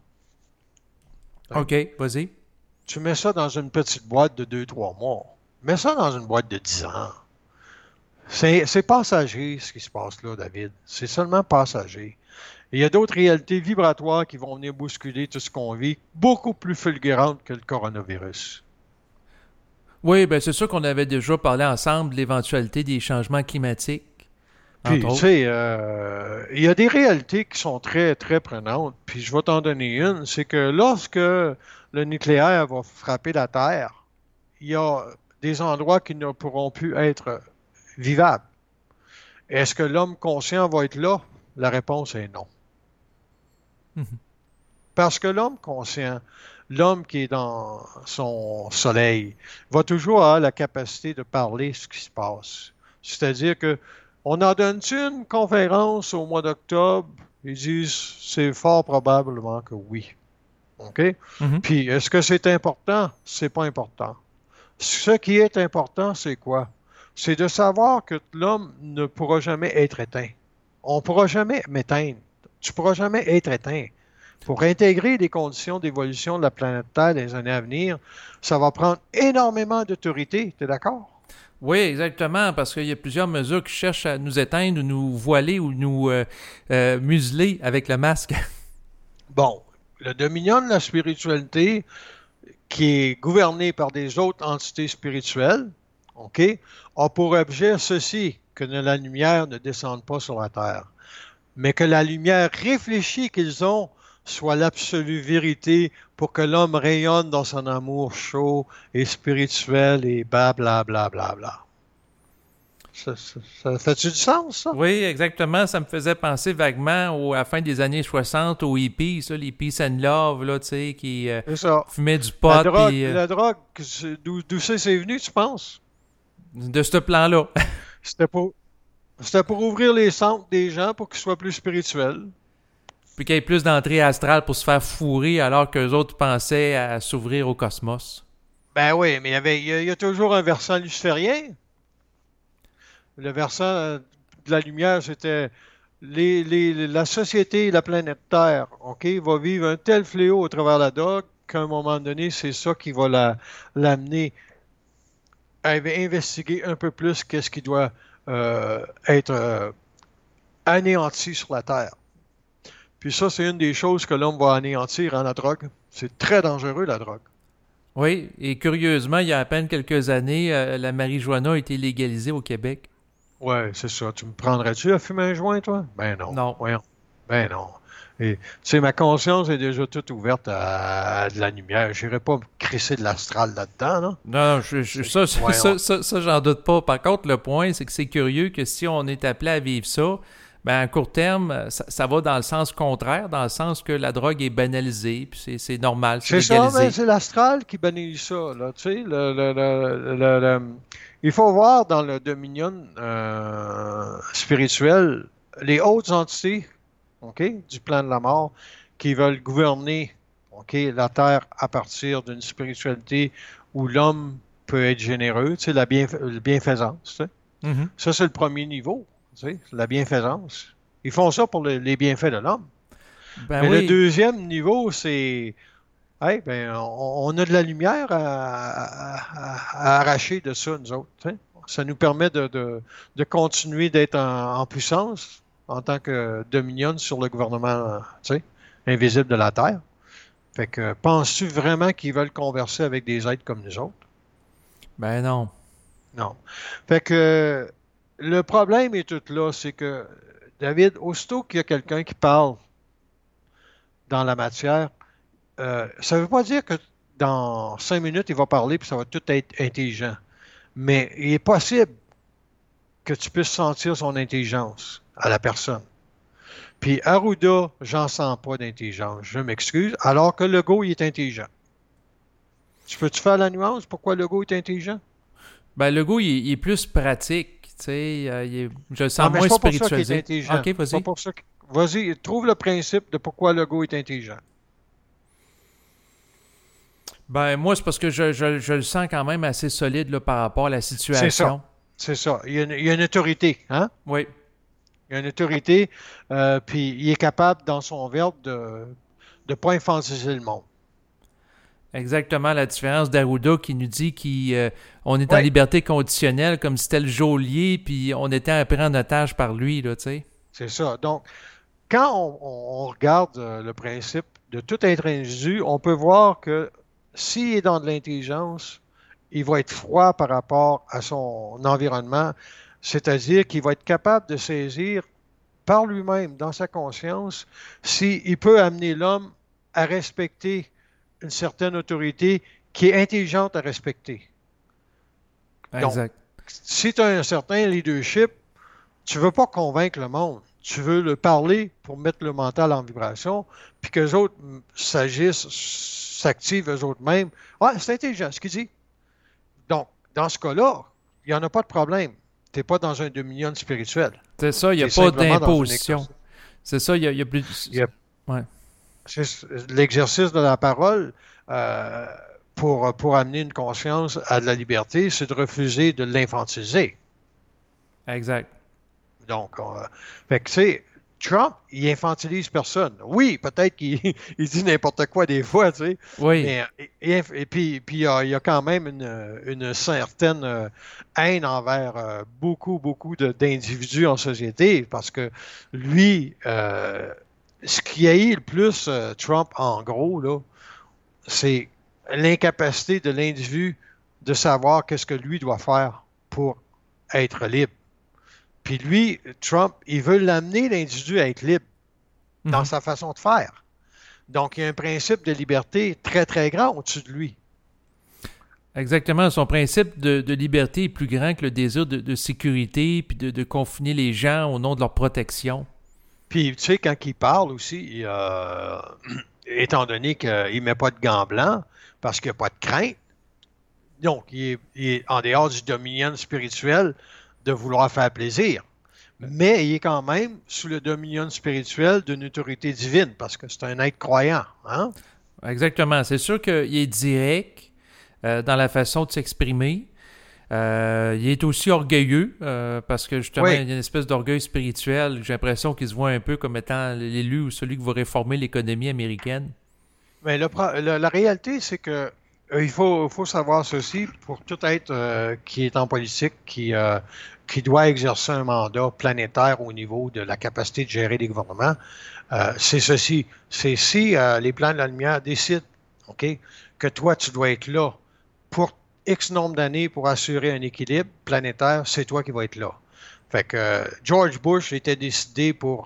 Hein? OK, vas-y. Tu mets ça dans une petite boîte de deux trois mois. Mets ça dans une boîte de dix ans. C'est, c'est passager ce qui se passe là, David. C'est seulement passager. Et il y a d'autres réalités vibratoires qui vont venir bousculer tout ce qu'on vit, beaucoup plus fulgurantes que le coronavirus. Oui, ben c'est sûr qu'on avait déjà parlé ensemble de l'éventualité des changements climatiques, Puis, entre tu autres. sais, euh, il y a des réalités qui sont très, très prenantes. Puis, je vais t'en donner une. C'est que lorsque le nucléaire va frapper la Terre, il y a des endroits qui ne pourront plus être vivables. Est-ce que l'homme conscient va être là? La réponse est non. Mhm. Parce que l'homme conscient, l'homme qui est dans son soleil, va toujours avoir la capacité de parler ce qui se passe. C'est-à-dire que on en donne une conférence au mois d'octobre, ils disent c'est fort probablement que oui. OK? Mhm. Puis est-ce que c'est important? C'est pas important. Ce qui est important, c'est quoi? C'est de savoir que l'homme ne pourra jamais être éteint. On ne pourra jamais m'éteindre. tu ne pourras jamais être éteint. Pour intégrer les conditions d'évolution de la planète Terre dans les années à venir, ça va prendre énormément d'autorité. Tu es d'accord? Oui, exactement, parce qu'il y a plusieurs mesures qui cherchent à nous éteindre ou nous voiler ou nous euh, euh, museler avec le masque. Bon, le dominion de la spiritualité, qui est gouverné par des autres entités spirituelles, OK, a pour objet ceci, que la lumière ne descende pas sur la Terre, mais que la lumière réfléchie qu'ils ont soit l'absolue vérité pour que l'homme rayonne dans son amour chaud et spirituel et blablabla. Bla, bla, bla. Ça, ça, ça fait-tu du sens, ça? Oui, exactement. Ça me faisait penser vaguement au, à la fin des années soixante aux hippies, ça, les peace and love, là, tu sais, qui euh, fumaient du pot. La drogue, puis, euh, la drogue d'où, d'où c'est, c'est venu, tu penses? De ce plan-là. C'était pour, c'était pour ouvrir les centres des gens pour qu'ils soient plus spirituels. Puis qu'il y ait plus d'entrée astrale pour se faire fourrer alors qu'eux autres pensaient à s'ouvrir au cosmos. Ben oui, mais il y, avait, il y a, il y a toujours un versant luciférien. Le versant de la lumière, c'était les, les, la société, la planète Terre, OK, va vivre un tel fléau au travers de la drogue qu'à un moment donné, c'est ça qui va la, l'amener à investiguer un peu plus qu'est-ce qui doit euh, être euh, anéanti sur la Terre. Puis ça, c'est une des choses que l'homme va anéantir en la drogue. C'est très dangereux, la drogue. Oui, et curieusement, il y a à peine quelques années, euh, la marijuana a été légalisée au Québec. Oui, c'est ça. Tu me prendrais-tu à fumer un joint, toi? Ben non. Non. Voyons. Ben non. Et, tu sais, ma conscience est déjà toute ouverte à, à de la lumière. Je n'irai pas me crisser de l'astral là-dedans, non? Non, non, je, je, ça, ça, ça, ça, ça, j'en doute pas. Par contre, le point, c'est que c'est curieux que si on est appelé à vivre ça, ben, à court terme, ça, ça va dans le sens contraire, dans le sens que la drogue est banalisée, puis c'est, c'est normal, c'est, c'est légalisé. ça, mais c'est l'astral qui banalise ça, là, tu sais, le, le, le, le, le, il faut voir dans le dominion euh, spirituel les hautes entités, OK, du plan de la mort, qui veulent gouverner, OK, la Terre à partir d'une spiritualité où l'homme peut être généreux, tu sais, la bienfa- bienfaisance, tu sais. Mm-hmm. Ça, c'est le premier niveau. Tu sais, la bienfaisance. Ils font ça pour le, les bienfaits de l'homme. Ben Mais oui. le deuxième niveau, c'est hey, ben, on, on a de la lumière à, à, à, à arracher de ça, nous autres. Tu sais. Ça nous permet de, de, de continuer d'être en, en puissance en tant que dominion sur le gouvernement, tu sais, invisible de la Terre. Fait que penses-tu vraiment qu'ils veulent converser avec des êtres comme nous autres? Ben non. Non. Fait que le problème est tout là, c'est que, David, aussitôt qu'il y a quelqu'un qui parle dans la matière, euh, ça ne veut pas dire que dans cinq minutes, il va parler et ça va tout être intelligent. Mais il est possible que tu puisses sentir son intelligence à la personne. Puis Arruda, j'en sens pas d'intelligence, je m'excuse, alors que Legault, il est intelligent. Tu peux-tu faire la nuance pourquoi Legault est intelligent? Ben, Legault, il, il est plus pratique. Tu sais, euh, il est, je le sens non, mais moins c'est pas spiritualisé. Pour ça qu'il est intelligent. OK, vas-y. Pas pour ça que... Vas-y, trouve le principe de pourquoi Legault est intelligent. Ben, moi, c'est parce que je, je, je le sens quand même assez solide là, par rapport à la situation. C'est ça. C'est ça. Il y a une, il y a une autorité, hein? Oui. Il y a une autorité, euh, puis il est capable, dans son verbe, de ne pas infantiliser le monde. Exactement la différence d'Arruda qui nous dit qu'on euh, est ouais. en liberté conditionnelle comme si c'était le geôlier puis on était pris en otage par lui, là, tu sais. C'est ça. Donc, quand on, on regarde euh, le principe de tout être individu, on peut voir que s'il est dans de l'intelligence, il va être froid par rapport à son environnement, c'est-à-dire qu'il va être capable de saisir par lui-même, dans sa conscience, s'il peut amener l'homme à respecter une certaine autorité qui est intelligente à respecter. Exact. Donc, si tu as un certain leadership, tu ne veux pas convaincre le monde. Tu veux le parler pour mettre le mental en vibration, puis qu'eux autres s'agissent, s'activent eux autres mêmes. Ouais, c'est intelligent ce qu'il dit. Donc, dans ce cas-là, il n'y en a pas de problème. Tu n'es pas dans un dominion spirituel. C'est ça, il n'y a T'es pas d'imposition. C'est ça, il y a, il y a plus... Il y a... Ouais. C'est l'exercice de la parole euh, pour, pour amener une conscience à de la liberté, c'est de refuser de l'infantiliser. Exact. Donc, euh, fait que, tu sais, Trump, il infantilise personne. Oui, peut-être qu'il il dit n'importe quoi des fois, tu sais. Oui. Mais, et, et- et puis, puis il y a, il y a quand même une, une certaine euh, haine envers euh, beaucoup, beaucoup de- d'individus en société parce que lui, euh, ce qui haït le plus euh, Trump, en gros, là, c'est l'incapacité de l'individu de savoir qu'est-ce que lui doit faire pour être libre. Puis lui, Trump, il veut l'amener, l'individu, à être libre dans Mhm. sa façon de faire. Donc, il y a un principe de liberté très, très grand au-dessus de lui. Exactement. Son principe de, de liberté est plus grand que le désir de, de sécurité puis de, de confiner les gens au nom de leur protection. Puis, tu sais, quand il parle aussi, il, euh, étant donné qu'il ne met pas de gants blancs, parce qu'il n'y a pas de crainte, donc, il est, il est en dehors du dominion spirituel de vouloir faire plaisir. Mais il est quand même sous le dominion spirituel d'une autorité divine, parce que c'est un être croyant. Hein? Exactement. C'est sûr qu'il est direct euh, dans la façon de s'exprimer. Euh, il est aussi orgueilleux euh, parce que justement, Oui, il y a une espèce d'orgueil spirituel. J'ai l'impression qu'il se voit un peu comme étant l'élu ou celui qui va réformer l'économie américaine. mais le pro- le- la réalité, c'est que euh, il faut, faut savoir ceci pour tout être euh, qui est en politique, qui, euh, qui doit exercer un mandat planétaire au niveau de la capacité de gérer les gouvernements. Euh, c'est ceci. C'est si euh, les plans de la lumière décident, OK, que toi, tu dois être là pour X nombre d'années pour assurer un équilibre planétaire, c'est toi qui vas être là. Fait que euh, George Bush était décidé pour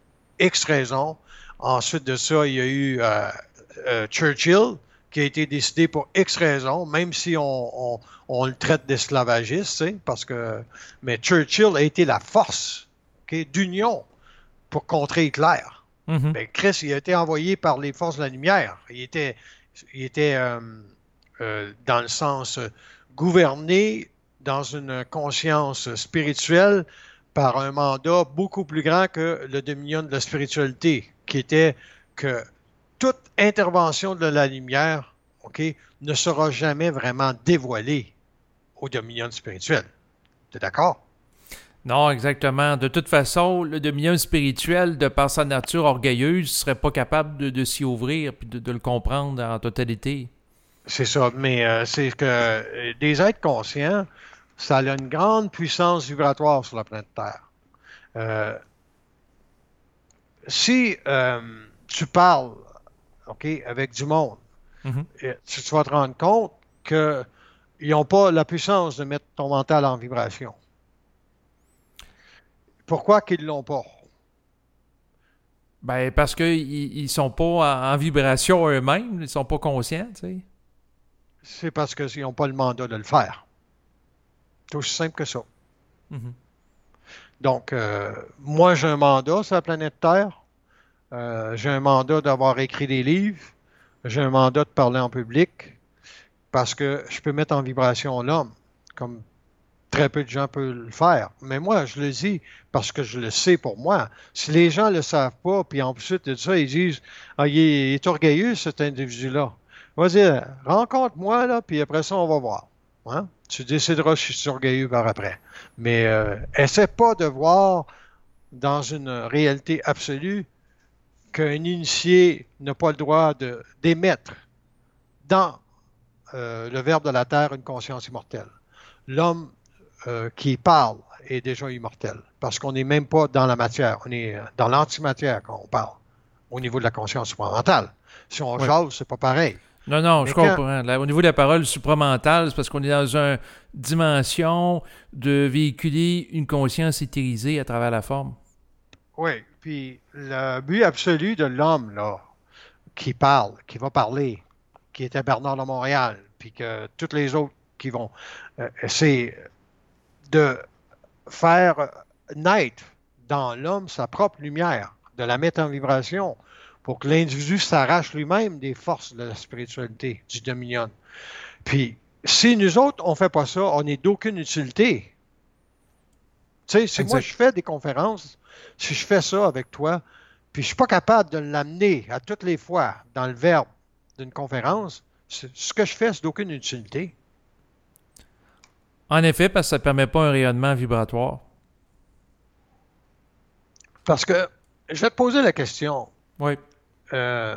X raisons. Ensuite de ça, il y a eu euh, euh, Churchill qui a été décidé pour X raisons, même si on, on, on le traite d'esclavagiste, tu sais, parce que mais Churchill a été la force, OK, d'union pour contrer Hitler. Mhm. Ben, Chris, il a été envoyé par les forces de la lumière. Il était, il était euh, euh, dans le sens euh, gouverné dans une conscience spirituelle par un mandat beaucoup plus grand que le dominion de la spiritualité, qui était que toute intervention de la lumière, OK, ne sera jamais vraiment dévoilée au dominion spirituel. Tu es d'accord? Non, exactement. De toute façon, le dominion spirituel, de par sa nature orgueilleuse, ne serait pas capable de, de s'y ouvrir et de, de le comprendre en totalité. C'est ça, mais euh, c'est que euh, des êtres conscients, ça a une grande puissance vibratoire sur la planète Terre. Euh, si euh, tu parles, OK, avec du monde, Mhm. euh, tu, tu vas te rendre compte qu'ils n'ont pas la puissance de mettre ton mental en vibration. Pourquoi qu'ils ne l'ont pas? Ben, parce qu'ils ne sont pas en, en vibration eux-mêmes, ils ne sont pas conscients, tu sais. C'est parce qu'ils n'ont pas le mandat de le faire. C'est aussi simple que ça. Mhm. Donc, euh, moi, j'ai un mandat sur la planète Terre. Euh, j'ai un mandat d'avoir écrit des livres. J'ai un mandat de parler en public parce que je peux mettre en vibration l'homme, comme très peu de gens peuvent le faire. Mais moi, je le dis parce que je le sais pour moi. Si les gens ne le savent pas, puis ensuite de ça, ils disent ah, il est, il est orgueilleux, cet individu-là. On va dire rencontre-moi, là, puis après ça, on va voir. Hein? Tu décideras si je suis orgueilleux par après. Mais euh, essaie pas de voir dans une réalité absolue qu'un initié n'a pas le droit de, d'émettre dans euh, le Verbe de la Terre une conscience immortelle. L'homme euh, qui parle est déjà immortel, parce qu'on n'est même pas dans la matière, on est dans l'antimatière quand on parle, au niveau de la conscience supramentale. Si on Oui. jase, c'est pas pareil. Non, non, je Mais quand, comprends. Là, au niveau de la parole supramentale, c'est parce qu'on est dans une dimension de véhiculer une conscience éthérisée à travers la forme. oui, puis le but absolu de l'homme, là, qui parle, qui va parler, qui était Bernard de Montréal, puis que tous les autres qui vont, euh, c'est de faire naître dans l'homme sa propre lumière, de la mettre en vibration pour que l'individu s'arrache lui-même des forces de la spiritualité, du dominion. Puis, si nous autres, on ne fait pas ça, on n'est d'aucune utilité. Tu sais, si moi Exact. je fais des conférences, si je fais ça avec toi, puis je ne suis pas capable de l'amener à toutes les fois dans le verbe d'une conférence, ce que je fais, c'est d'aucune utilité. En effet, parce que ça ne permet pas un rayonnement vibratoire. Parce que je vais te poser la question. Oui. Euh,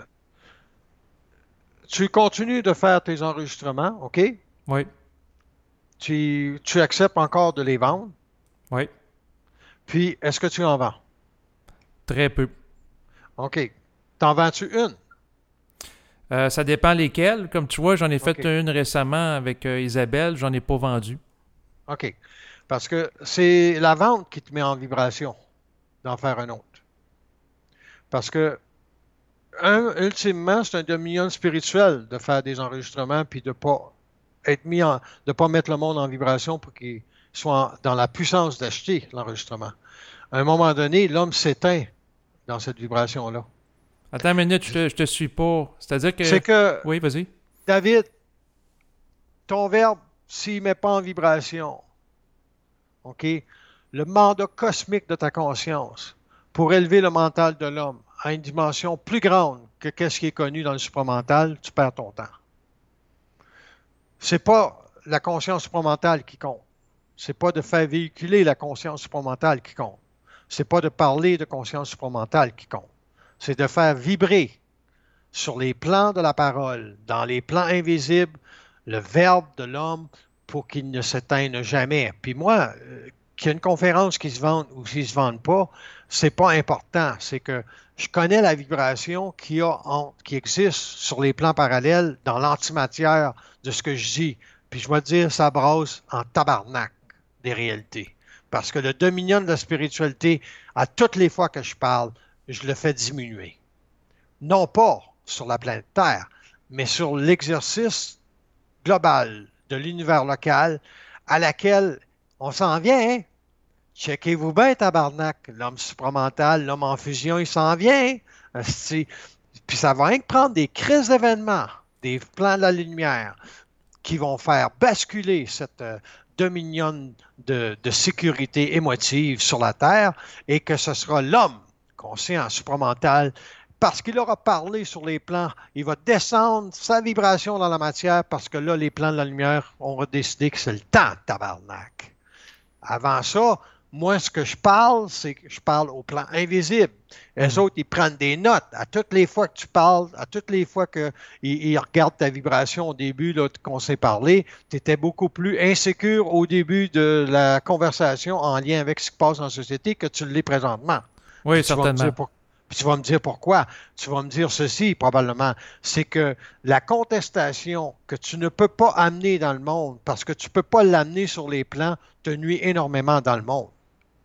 tu continues de faire tes enregistrements, OK? Oui. Tu, tu acceptes encore de les vendre. Oui. Puis, est-ce que tu en vends? Très peu. OK. T'en vends-tu une? Euh, ça dépend lesquels. Comme tu vois, j'en ai fait OK. une récemment avec euh, Isabelle. J'en ai pas vendu. OK. Parce que c'est la vente qui te met en vibration d'en faire un autre. Parce que, un, ultimement, c'est un dominion spirituel de faire des enregistrements puis de pas être mis en, de pas mettre le monde en vibration pour qu'il soit dans la puissance d'acheter l'enregistrement. À un moment donné, l'homme s'éteint dans cette vibration-là. Attends une minute, je te, je te suis pas. C'est-à-dire que... C'est que, Oui, vas-y. David, ton verbe, s'il ne met pas en vibration, OK, le mandat cosmique de ta conscience pour élever le mental de l'homme à une dimension plus grande que qu'est-ce qui est connu dans le supramental, tu perds ton temps. C'est pas la conscience supramentale qui compte. C'est pas de faire véhiculer la conscience supramentale qui compte. C'est pas de parler de conscience supramentale qui compte. C'est de faire vibrer sur les plans de la parole, dans les plans invisibles, le verbe de l'homme pour qu'il ne s'éteigne jamais. Puis moi, euh, qu'il y ait une conférence qui se vende ou qui ne se vende pas, c'est pas important. C'est que je connais la vibration qui, a en- qui existe sur les plans parallèles dans l'antimatière de ce que je dis. Puis je vais te dire, ça brasse en tabarnak des réalités. Parce que le dominion de la spiritualité, à toutes les fois que je parle, je le fais diminuer. Non pas sur la planète Terre, mais sur l'exercice global de l'univers local à laquelle on s'en vient. Hein? Checkez-vous bien, tabarnak. L'homme supramental, l'homme en fusion, il s'en vient. Hein? Puis ça va rien que prendre des crises d'événements, des plans de la lumière qui vont faire basculer cette euh, dominion de, de sécurité émotive sur la Terre et que ce sera l'homme conscient supramental parce qu'il aura parlé sur les plans, il va descendre sa vibration dans la matière parce que là, les plans de la lumière ont décidé que c'est le temps, tabarnak. Avant ça, moi, ce que je parle, c'est que je parle au plan invisible. Les mmh. autres, ils prennent des notes. À toutes les fois que tu parles, à toutes les fois qu'ils ils regardent ta vibration au début là, qu'on s'est parlé, tu étais beaucoup plus insécure au début de la conversation en lien avec ce qui se passe en société que tu l'es présentement. Oui, Puis certainement. Pour... Puis tu vas me dire pourquoi. Tu vas me dire ceci, probablement. C'est que la contestation que tu ne peux pas amener dans le monde, parce que tu ne peux pas l'amener sur les plans, te nuit énormément dans le monde.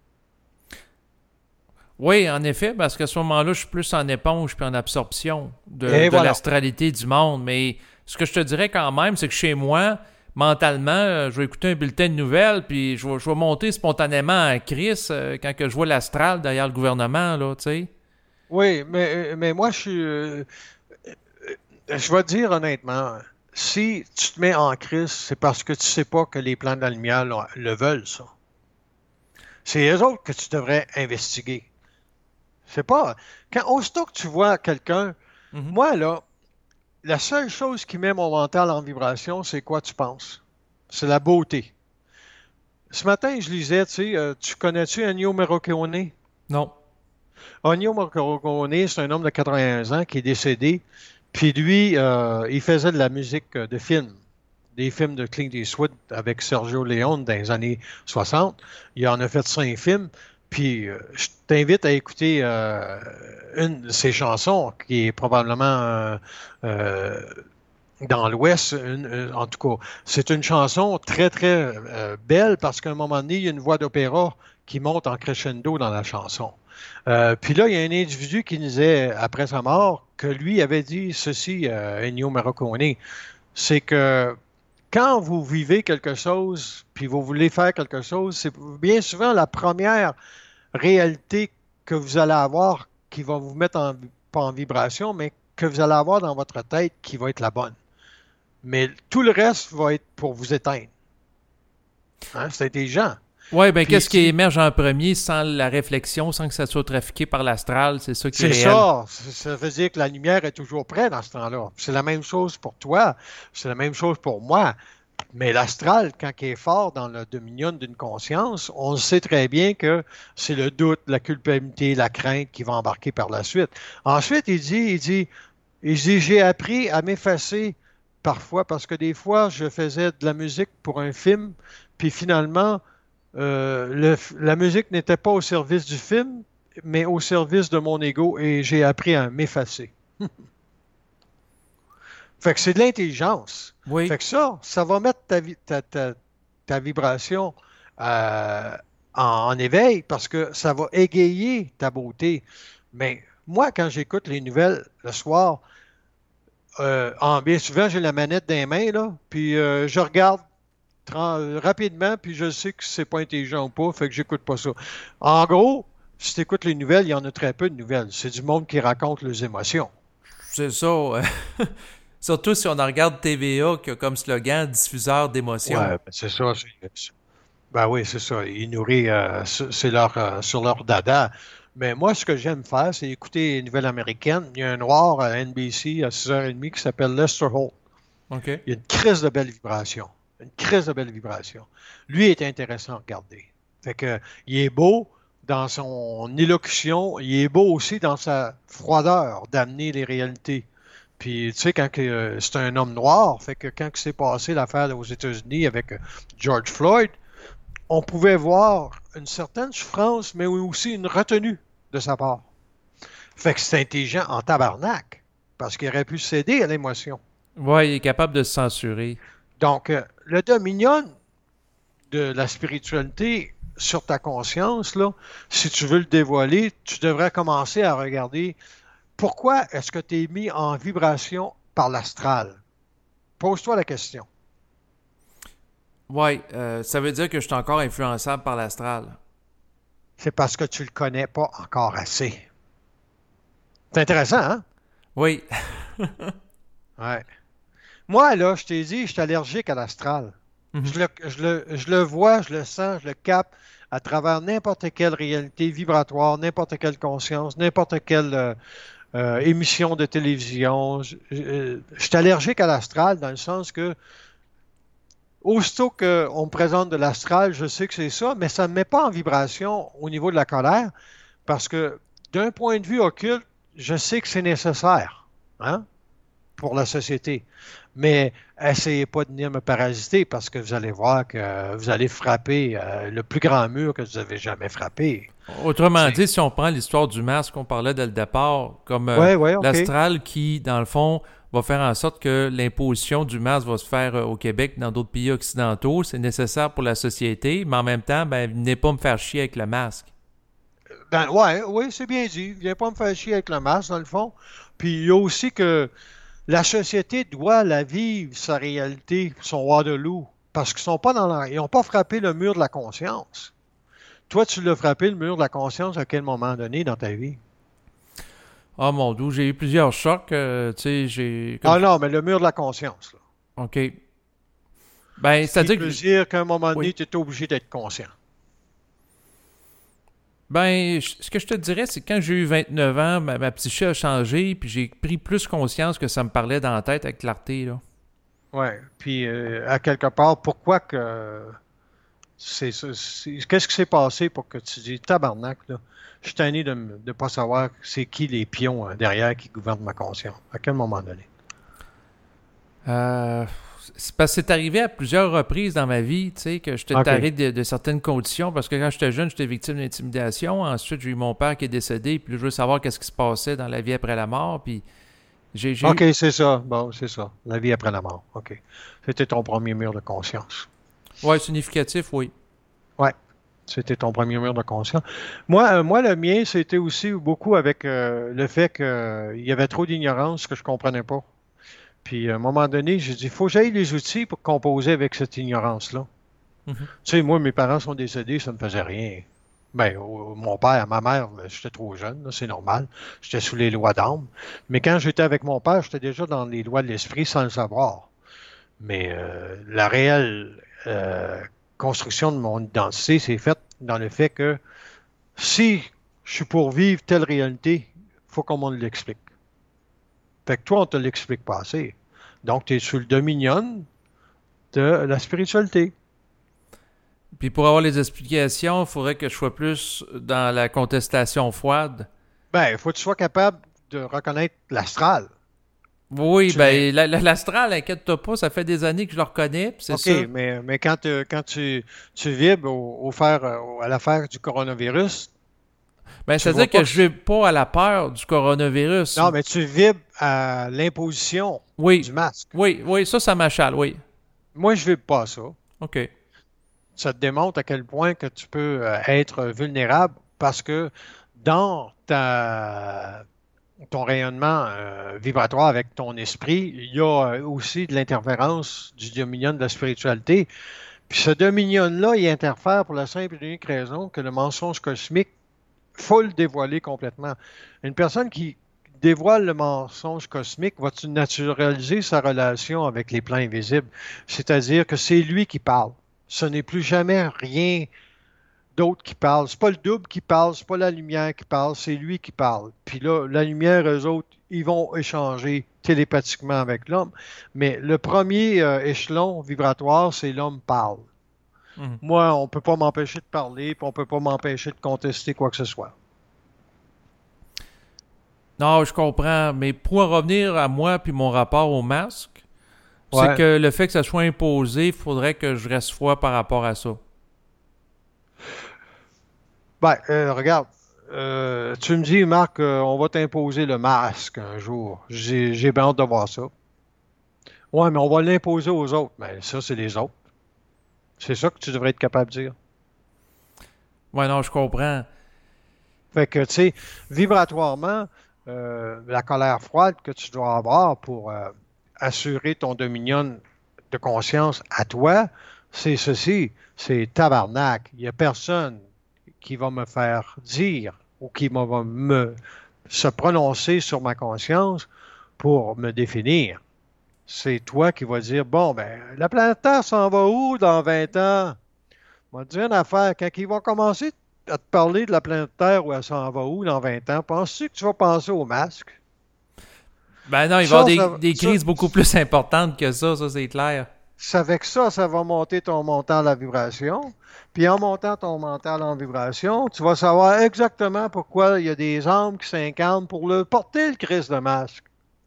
Oui, en effet, parce qu'à ce moment-là, je suis plus en éponge puis en absorption de, de voilà. l'astralité du monde. Mais ce que je te dirais quand même, c'est que chez moi, mentalement, je vais écouter un bulletin de nouvelles puis je vais, je vais monter spontanément à Chris euh, quand que je vois l'astral derrière le gouvernement, là, tu sais. Oui, mais, mais moi, je suis... Euh, je vais te dire honnêtement, si tu te mets en crise, c'est parce que tu ne sais pas que les plans de la lumière le, le veulent, ça. C'est eux autres que tu devrais investiguer. C'est pas... Quand, aussitôt que tu vois quelqu'un... Mm-hmm. Moi, là, la seule chose qui met mon mental en vibration, c'est quoi tu penses? C'est la beauté. Ce matin, je lisais, tu sais, euh, tu connais-tu Ennio Morricone? Non. Ennio Morricone, c'est un homme de quatre-vingt-un ans qui est décédé. Puis lui, euh, il faisait de la musique de film, des films de Clint Eastwood avec Sergio Leone dans les années soixante. Il en a fait cinq films. Puis euh, je t'invite à écouter euh, une de ses chansons qui est probablement euh, euh, dans l'Ouest. Une, une, en tout cas, c'est une chanson très, très euh, belle parce qu'à un moment donné, il y a une voix d'opéra qui monte en crescendo dans la chanson. Euh, puis là, il y a un individu qui disait, après sa mort, que lui avait dit ceci, euh, Ennio Morricone, c'est que quand vous vivez quelque chose, puis vous voulez faire quelque chose, c'est bien souvent la première réalité que vous allez avoir qui va vous mettre en, pas en vibration, mais que vous allez avoir dans votre tête qui va être la bonne. Mais tout le reste va être pour vous éteindre. Hein? C'est intelligent. Oui, bien, qu'est-ce qui émerge en premier sans la réflexion, sans que ça soit trafiqué par l'astral, c'est ça qui est réel. C'est ça. Ça veut dire que la lumière est toujours prête dans ce temps-là. C'est la même chose pour toi. C'est la même chose pour moi. Mais l'astral, quand il est fort dans le dominion d'une conscience, on sait très bien que c'est le doute, la culpabilité, la crainte qui va embarquer par la suite. Ensuite, il dit, il dit, il dit, j'ai appris à m'effacer parfois parce que des fois, je faisais de la musique pour un film, puis finalement, euh, le- la musique n'était pas au service du film, mais au service de mon ego, et j'ai appris à m'effacer. Fait que c'est de l'intelligence. Fait Oui. que ça, ça va mettre ta, vi- ta, ta- ta vibration euh, en, en éveil parce que ça va égayer ta beauté. Mais moi, quand j'écoute les nouvelles le soir, euh, en- bien souvent, j'ai la manette dans les mains, là, puis euh, je regarde tra- euh, rapidement, puis je sais que c'est pas intelligent ou pas, fait que j'écoute pas ça. En gros, si tu écoutes les nouvelles, il y en a très peu de nouvelles. C'est du monde qui raconte leurs émotions. C'est ça. euh, Surtout si on en regarde T V A qui a comme slogan diffuseur d'émotions. Ouais, ben c'est ça. c'est- Ben oui, c'est ça. Ils nourrissent, euh, c'est c'est leur, euh, sur leur dada. Mais moi, ce que j'aime faire, c'est écouter les nouvelles américaines. Il y a un noir à N B C à six heures trente qui s'appelle Lester Holt. OK. Il y a une crise de belle vibration. Une crise de belle vibration. Lui est intéressant à regarder. Fait que, il est beau dans son élocution. Il est beau aussi dans sa froideur d'amener les réalités. Puis, tu sais, quand que, euh, c'est un homme noir, fait que quand s'est passé l'affaire aux États-Unis avec euh, George Floyd, on pouvait voir une certaine souffrance, mais aussi une retenue de sa part. Fait que c'est intelligent en tabarnak, parce qu'il aurait pu céder à l'émotion. Ouais, il est capable de se censurer. Donc, euh, le dominion de la spiritualité sur ta conscience, là, si tu veux le dévoiler, tu devrais commencer à regarder pourquoi est-ce que tu es mis en vibration par l'astral. Pose-toi la question. Ouais, euh, ça veut dire que je suis encore influençable par l'astral. C'est parce que tu ne le connais pas encore assez. C'est intéressant, hein? Oui. Ouais. Moi, là, je t'ai dit, je suis allergique à l'astral. Mhm. Je le, je le- je le vois, je le sens, je le capte à travers n'importe quelle réalité vibratoire, n'importe quelle conscience, n'importe quelle euh, euh, émission de télévision. Je, je- je suis allergique à l'astral dans le sens que, aussitôt qu'on me présente de l'astral, je sais que c'est ça, mais ça ne me met pas en vibration au niveau de la colère parce que, d'un point de vue occulte, je sais que c'est nécessaire. Hein? Pour la société. Mais essayez pas de venir me parasiter parce que vous allez voir que vous allez frapper euh, le plus grand mur que vous avez jamais frappé. Autrement C'est... dit, si on prend l'histoire du masque qu'on parlait dès le départ, comme euh, Ouais, ouais, OK. l'astral qui, dans le fond, va faire en sorte que l'imposition du masque va se faire euh, au Québec, dans d'autres pays occidentaux, c'est nécessaire pour la société, mais en même temps, ben, venez pas me faire chier avec le masque. Ben, ouais, oui, c'est bien dit. Viens pas me faire chier avec le masque, dans le fond. Puis il y a aussi que la société doit la vivre, sa réalité, son Waterloo, parce qu'ils sont pas dans la... ils n'ont pas frappé le mur de la conscience. Toi, tu l'as frappé, le mur de la conscience, à quel moment donné dans ta vie? Ah mon Dieu, j'ai eu plusieurs chocs, euh, tu sais, j'ai... Comme... Ah non, mais le mur de la conscience, là. OK. Ben, Ce qui c'est-à-dire veut que... dire qu'à un moment Oui. donné, tu es obligé d'être conscient. Ben, je- ce que je te dirais, c'est que quand j'ai eu vingt-neuf ans, ma, ma psyché a changé, puis j'ai pris plus conscience que ça me parlait dans la tête avec clarté, là. Oui. Puis, euh, à quelque part, pourquoi que c'est ça? c'est- Qu'est-ce qui s'est passé pour que tu dis tabarnak, là? Je suis tanné de ne pas savoir c'est qui les pions euh, derrière qui gouvernent ma conscience. À quel moment donné? Euh, c'est parce que c'est arrivé à plusieurs reprises dans ma vie, tu sais, que j'étais OK. taré de, de certaines conditions, parce que quand j'étais jeune, j'étais victime d'intimidation. Ensuite, j'ai eu mon père qui est décédé, puis là, je veux savoir qu'est-ce qui se passait dans la vie après la mort, puis j'ai, j'ai OK, eu... c'est ça. Bon, c'est ça. La vie après la mort. OK. C'était ton premier mur de conscience. Ouais, significatif, oui. Ouais. C'était ton premier mur de conscience. Moi, euh, moi le mien, c'était aussi beaucoup avec euh, le fait qu'il y avait trop d'ignorance que je comprenais pas. Puis, à un moment donné, j'ai dit, il faut que j'aille les outils pour composer avec cette ignorance-là. Mhm. Tu sais, moi, mes parents sont décédés, ça ne me faisait rien. Ben, au- mon père, ma mère, ben, j'étais trop jeune, là, c'est normal. J'étais sous les lois d'âme. Mais quand j'étais avec mon père, j'étais déjà dans les lois de l'esprit sans le savoir. Mais euh, la réelle euh, construction de mon identité, c'est faite dans le fait que si je suis pour vivre telle réalité, il faut qu'on me l'explique. Fait que toi, on te l'explique pas assez. Donc, tu es sous le dominion de la spiritualité. Puis pour avoir les explications, il faudrait que je sois plus dans la contestation froide. Ben, il faut que tu sois capable de reconnaître l'astral. Oui, Tu n'es- ben la- la- l'astral, inquiète-toi pas, ça fait des années que je le reconnais, puis c'est OK, ça. mais, mais quand, euh, quand tu, tu vibres au, au faire, euh, au- à l'affaire du coronavirus, Ben, tu vois c'est-à-dire que pas que... je vais pas à la peur du coronavirus. Non, mais tu vibres à l'imposition Oui, du masque. oui, oui, ça, ça m'achale, oui. Moi, je vibre pas ça. OK. Ça te démontre à quel point que tu peux euh, être vulnérable parce que dans ta, ton rayonnement euh, vibratoire avec ton esprit, il y a euh, aussi de l'interférence du dominion de la spiritualité. Puis ce dominion-là, il interfère pour la simple et unique raison que le mensonge cosmique, faut le dévoiler complètement. Une personne qui dévoile le mensonge cosmique va naturaliser sa relation avec les plans invisibles. C'est-à-dire que c'est lui qui parle. Ce n'est plus jamais rien d'autre qui parle. C'est pas le double qui parle, c'est pas la lumière qui parle, c'est lui qui parle. Puis là, la lumière, eux autres, ils vont échanger télépathiquement avec l'homme. Mais le premier euh, échelon vibratoire, c'est l'homme parle. Mhm. Moi, on ne peut pas m'empêcher de parler, puis on ne peut pas m'empêcher de contester quoi que ce soit. Non, je comprends, mais pour en revenir à moi puis mon rapport au masque, c'est Ouais. que le fait que ça soit imposé, il faudrait que je reste froid par rapport à ça. Ben, euh, regarde, euh, tu me dis, Marc, euh, on va t'imposer le masque un jour. J'ai, j'ai bien hâte de voir ça. Ouais, mais on va l'imposer aux autres. Mais ça, c'est les autres. C'est ça que tu devrais être capable de dire. Ouais, non, je comprends. Fait que, tu sais, vibratoirement, euh, la colère froide que tu dois avoir pour euh, assurer ton dominion de conscience à toi, c'est ceci, c'est tabarnak. Il n'y a personne qui va me faire dire ou qui va me se prononcer sur ma conscience pour me définir. C'est toi qui vas dire, bon, ben, la planète Terre s'en va où dans vingt ans? On va te dire une affaire, quand ils vont commencer à te parler de la planète Terre où elle s'en va où dans vingt ans, penses-tu que tu vas penser au masque? Ben non, il va y avoir Ça, des, ça, des ça, crises beaucoup plus importantes que ça, ça c'est clair. c'est avec ça, ça va monter ton mental à vibration. Puis en montant ton mental en vibration, tu vas savoir exactement pourquoi il y a des âmes qui s'incarnent pour le porter, le Christ de masque.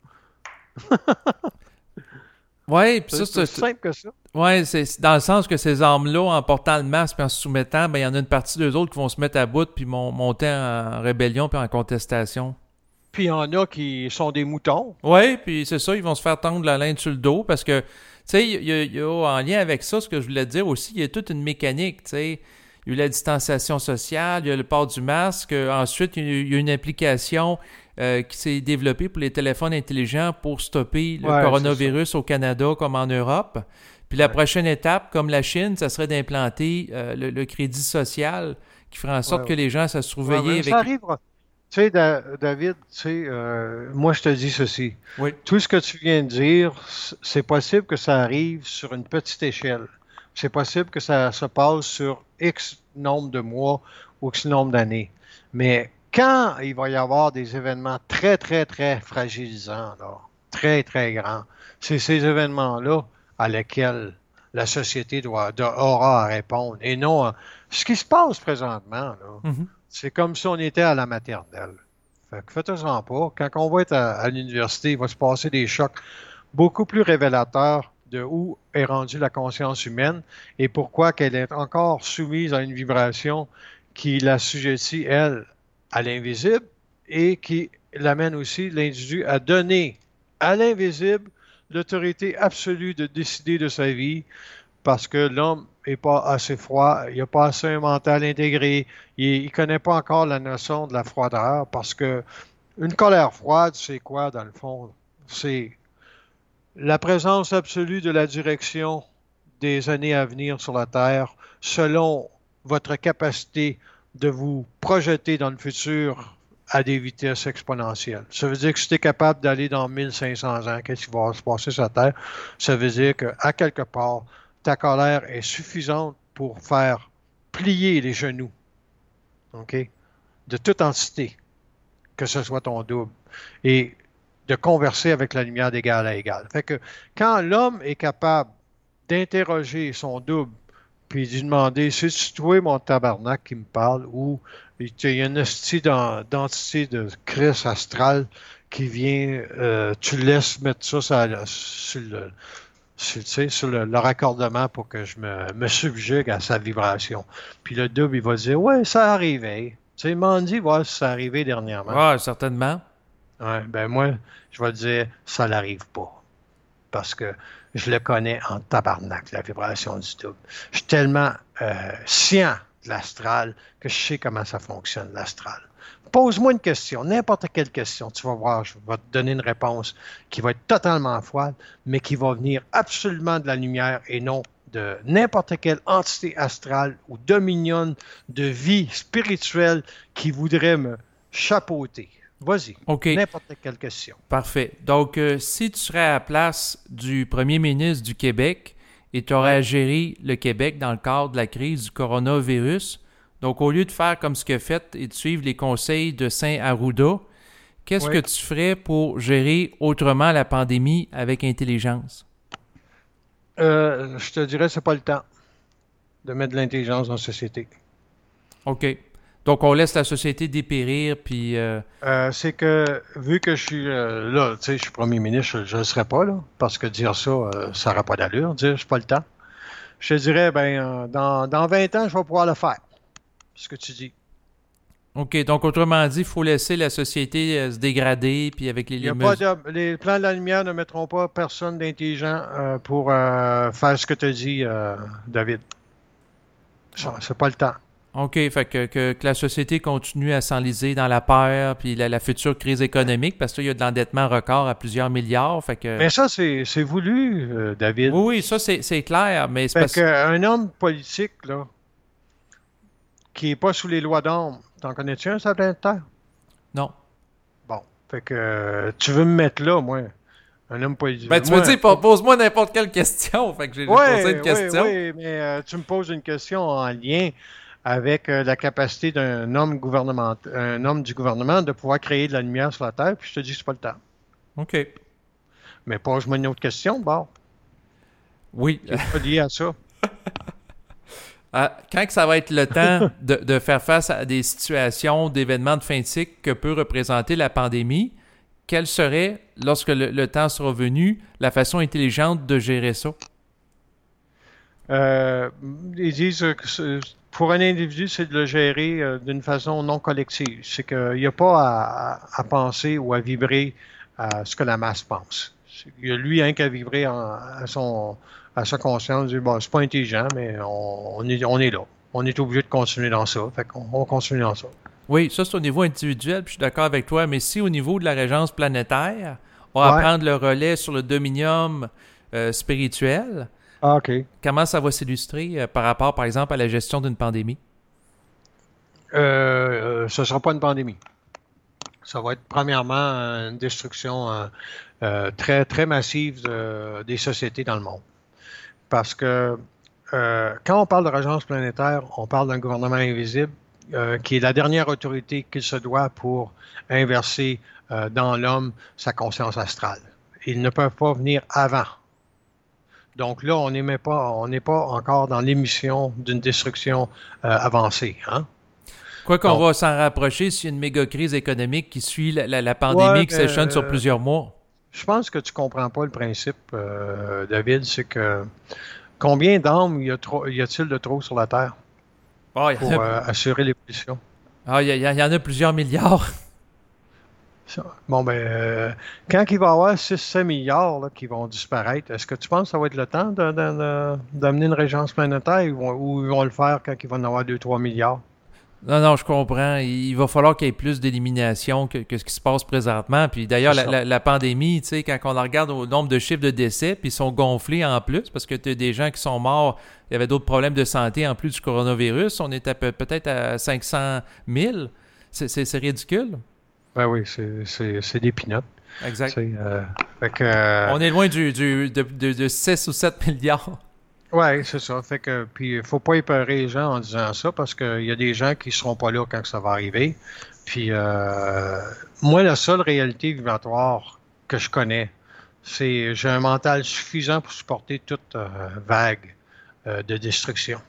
Ouais, puis C'est ça, aussi c'est, simple que ça. ouais, c'est c'est dans le sens que ces armes-là, en portant le masque et en se soumettant, ben il y en a une partie d'eux autres qui vont se mettre à bout puis mon- monter en rébellion puis en contestation. Puis il y en a qui sont des moutons. Ouais, puis c'est ça, ils vont se faire tendre la laine sur le dos parce que, tu sais, il y, a- il y a en lien avec ça, ce que je voulais te dire aussi, il y a toute une mécanique, tu sais. Il y a eu la distanciation sociale, il y a le port du masque. euh, ensuite, il y a eu il y a eu une application euh, qui s'est développée pour les téléphones intelligents pour stopper le Ouais, c'est ça. coronavirus au Canada comme en Europe. Puis la Ouais. prochaine étape, comme la Chine, ça serait d'implanter euh, le, le crédit social qui ferait en sorte Ouais, que les gens se ouais, surveillaient mais ça avec... arrivera. Tu sais, Da- David, tu sais, euh, moi je te dis ceci. Oui. Tout ce que tu viens de dire, c- c'est possible que ça arrive sur une petite échelle. C'est possible que ça se passe sur X nombre de mois ou X nombre d'années. Mais quand il va y avoir des événements très, très, très fragilisants, là, très, très grands, c'est ces événements-là à lesquels la société doit, doit- aura à répondre. Et non, à- ce qui se passe présentement, là, Mhm. c'est comme si on était à la maternelle. Fait que faites-en pas. Quand on va être à, à l'université, il va se passer des chocs beaucoup plus révélateurs de où est rendue la conscience humaine et pourquoi qu'elle est encore soumise à une vibration qui l'assujettit, elle, à l'invisible et qui l'amène aussi, l'individu, à donner à l'invisible l'autorité absolue de décider de sa vie parce que l'homme n'est pas assez froid, il n'a pas assez un mental intégré, il ne connaît pas encore la notion de la froideur parce que une colère froide, c'est quoi dans le fond? C'est la présence absolue de la direction des années à venir sur la Terre selon votre capacité de vous projeter dans le futur à des vitesses exponentielles. Ça veut dire que si tu es capable d'aller dans mille cinq cents ans, qu'est-ce qui va se passer sur la Terre? Ça veut dire qu'à quelque part, ta colère est suffisante pour faire plier les genoux, OK, de toute entité, que ce soit ton double, et de converser avec la lumière d'égal à égal. Fait que quand l'homme est capable d'interroger son double, puis d'y demander, c'est-tu toi, mon tabarnak, qui me parle, ou il y a une hostie d'entité de Chris astral qui vient, euh, tu laisses mettre ça sur, la, sur le sur, tu sais, sur le, le raccordement pour que je me, me subjugue à sa vibration. Puis le double, il va dire, ouais, ça arrivait. Tu sais, Mandy, voir si ça arrivé dernièrement. Ah, certainement. Ouais, ben moi, je vais dire, ça n'arrive pas. Parce que je le connais en tabarnak, la vibration du double. Je suis tellement euh, scient de l'astral que je sais comment ça fonctionne, l'astral. Pose-moi une question, n'importe quelle question, tu vas voir, je vais te donner une réponse qui va être totalement froide, mais qui va venir absolument de la lumière et non de n'importe quelle entité astrale ou dominion de vie spirituelle qui voudrait me chapeauter. Vas-y, okay. N'importe quelle question. Parfait. Donc, euh, si tu serais à la place du premier ministre du Québec et tu aurais à gérer le Québec dans le cadre de la crise du coronavirus, donc au lieu de faire comme ce qu'il a fait et de suivre les conseils de Saint Arruda, qu'est-ce oui. que tu ferais pour gérer autrement la pandémie avec intelligence? Euh, je te dirais, c'est pas le temps de mettre de l'intelligence dans la société. OK. Donc, on laisse la société dépérir, puis... Euh... Euh, c'est que, vu que je suis euh, là, tu sais, je suis premier ministre, je ne le serai pas, là, parce que dire ça, euh, ça n'aura pas d'allure, dire c'est pas le temps. Je te dirais, ben, euh, dans, dans vingt ans, je vais pouvoir le faire, ce que tu dis. OK, donc autrement dit, il faut laisser la société euh, se dégrader, puis avec les... Il y a les, pas de, les plans de la lumière ne mettront pas personne d'intelligent euh, pour euh, faire ce que tu as dit, euh, David. Ça, c'est pas le temps. OK, fait que, que, que la société continue à s'enliser dans la peur, puis la, la future crise économique, parce qu'il y a de l'endettement record à plusieurs milliards, fait que... Mais ça, c'est, c'est voulu, euh, David. Oui, oui, ça, c'est, c'est clair, mais... C'est fait parce... qu'un homme politique, là, qui n'est pas sous les lois d'ombre, t'en connais-tu un, ça plein de terre? Non. Bon, fait que euh, tu veux me mettre là, moi, un homme politique. Ben, tu moi, me dis, pose-moi n'importe quelle question, fait que j'ai ouais, posé une question. Oui, oui, mais euh, tu me poses une question en lien avec euh, la capacité d'un homme gouvernement, un homme du gouvernement de pouvoir créer de la lumière sur la Terre, puis je te dis que c'est pas le temps. OK. Mais pose-moi une autre question, bon. Oui. C'est pas lié à ça. Ah, quand que ça va être le temps de, de faire face à des situations, d'événements de fin de cycle que peut représenter la pandémie, quelle serait, lorsque le, le temps sera venu, la façon intelligente de gérer ça? Euh, ils disent que pour un individu, c'est de le gérer euh, d'une façon non collective. C'est qu'il n'y a pas à, à, à penser ou à vibrer à ce que la masse pense. Il y a lui hein, qui a vibré en, à, son, à sa conscience. Bon, c'est pas intelligent, mais on, on, est, on est là. On est obligé de continuer dans ça. Fait qu'on on continue dans ça. Oui, ça c'est au niveau individuel, puis je suis d'accord avec toi. Mais si au niveau de la régence planétaire, on va ouais. prendre le relais sur le dominium euh, spirituel... Ah, OK. Comment ça va s'illustrer euh, par rapport, par exemple, à la gestion d'une pandémie? Euh, euh, ce ne sera pas une pandémie. Ça va être premièrement une destruction euh, euh, très, très massive de, des sociétés dans le monde. Parce que euh, quand on parle de régence planétaire, on parle d'un gouvernement invisible euh, qui est la dernière autorité qu'il se doit pour inverser euh, dans l'homme sa conscience astrale. Ils ne peuvent pas venir avant. Donc là, on n'est pas, on n'est pas encore dans l'émission d'une destruction euh, avancée. Hein? Quoi qu'on Donc, va s'en rapprocher s'il y a une méga crise économique qui suit la, la, la pandémie ouais, qui s'échelonne euh, sur plusieurs mois. Je pense que tu ne comprends pas le principe, euh, David, c'est que combien d'âmes y, a trop, y a-t-il de trop sur la Terre oh, pour a... euh, assurer l'évolution? Ah, il y, y, y en a plusieurs milliards. Bon, ben, euh, quand il va y avoir six à sept milliards là, qui vont disparaître, est-ce que tu penses que ça va être le temps de, de, de, d'amener une régence planétaire ou, ou ils vont le faire quand il va y en avoir deux à trois milliards? Non, non, je comprends. Il va falloir qu'il y ait plus d'élimination que, que ce qui se passe présentement. Puis d'ailleurs, la, la, la pandémie, tu sais, quand on regarde au nombre de chiffres de décès, puis ils sont gonflés en plus parce que tu as des gens qui sont morts, il y avait d'autres problèmes de santé en plus du coronavirus. On est à peu, peut-être à cinq cent mille. C'est, c'est, c'est ridicule. Ben oui, c'est, c'est, c'est des peanuts. Exact. Euh, fait que, euh, on est loin du, du, de, de, de six ou sept milliards. Oui, c'est ça. Fait que, puis, il ne faut pas épeurer les gens en disant ça parce qu'il y a des gens qui ne seront pas là quand ça va arriver. Puis, euh, moi, la seule réalité vibratoire que je connais, C'est, j'ai un mental suffisant pour supporter toute euh, vague euh, de destruction.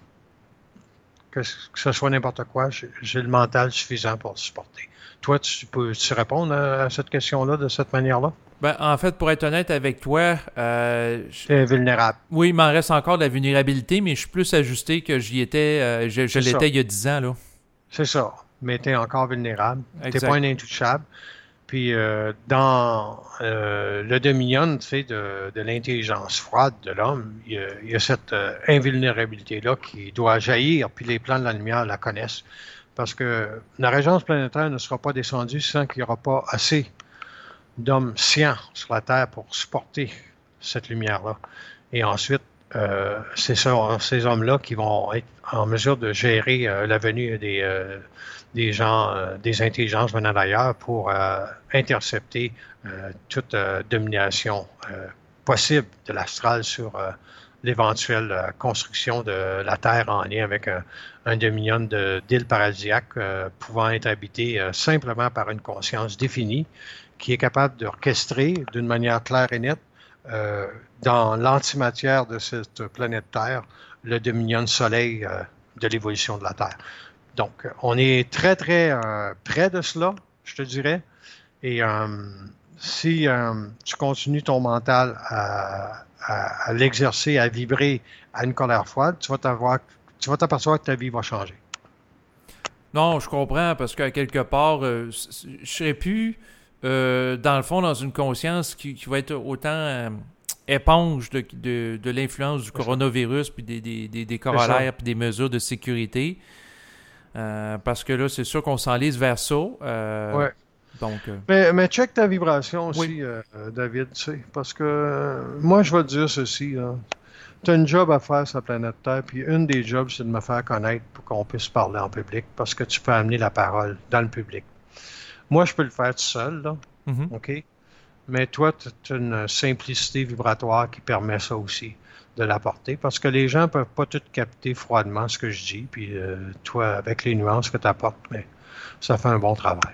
Que, que ce soit n'importe quoi, j'ai, j'ai le mental suffisant pour le supporter. Toi, tu peux tu répondre à, à cette question-là de cette manière-là? Ben, en fait, pour être honnête avec toi, euh, je- Tu es vulnérable. oui, il m'en reste encore de la vulnérabilité, mais je suis plus ajusté que j'y étais, euh, je, je C'est ça. l'étais il y a dix ans, là. C'est ça. Mais tu es encore vulnérable. Tu n'es pas Exact. un intouchable. Puis euh, dans euh, le dominion, tu sais, de, de l'intelligence froide de l'homme, il y a, il y a cette euh, invulnérabilité-là qui doit jaillir, puis les plans de la lumière la connaissent. Parce que la régence planétaire ne sera pas descendue sans qu'il n'y aura pas assez d'hommes scients sur la Terre pour supporter cette lumière-là. Et ensuite, euh, c'est ça, ces hommes-là qui vont être en mesure de gérer euh, la venue des, euh, des gens, euh, des intelligences venant d'ailleurs pour euh, intercepter euh, toute euh, domination euh, possible de l'astral sur euh, l'éventuelle euh, construction de la Terre en lien avec un, un dominion de, d'îles paradisiaques euh, pouvant être habitées euh, simplement par une conscience définie qui est capable d'orchestrer d'une manière claire et nette euh, dans l'antimatière de cette planète Terre le dominion soleil euh, de l'évolution de la Terre. Donc, on est très, très euh, près de cela, je te dirais. Et euh, si euh, tu continues ton mental à, à, à l'exercer, à vibrer à une colère froide, tu vas t'avoir, tu vas t'apercevoir que ta vie va changer. Non, je comprends, parce qu'à quelque part, euh, je serais plus, euh, dans le fond, dans une conscience qui, qui va être autant euh, éponge de, de, de l'influence du C'est ça. coronavirus, puis des, des, des, des C'est ça. corollaires, puis des mesures de sécurité. Euh, parce que là, c'est sûr qu'on s'enlise vers ça. Euh, Ouais. donc, euh, Mais, mais check ta vibration oui. aussi, euh, David, tu sais, parce que euh, moi, je vais te dire ceci, tu as une job à faire sur la planète Terre, puis une des jobs, c'est de me faire connaître pour qu'on puisse parler en public, parce que tu peux amener la parole dans le public. Moi, je peux le faire tout seul, là, Mhm. OK? Mais toi, tu as une simplicité vibratoire qui permet ça aussi, de l'apporter, parce que les gens ne peuvent pas tout capter froidement ce que je dis, puis euh, toi, avec les nuances que tu apportes, mais ça fait un bon travail.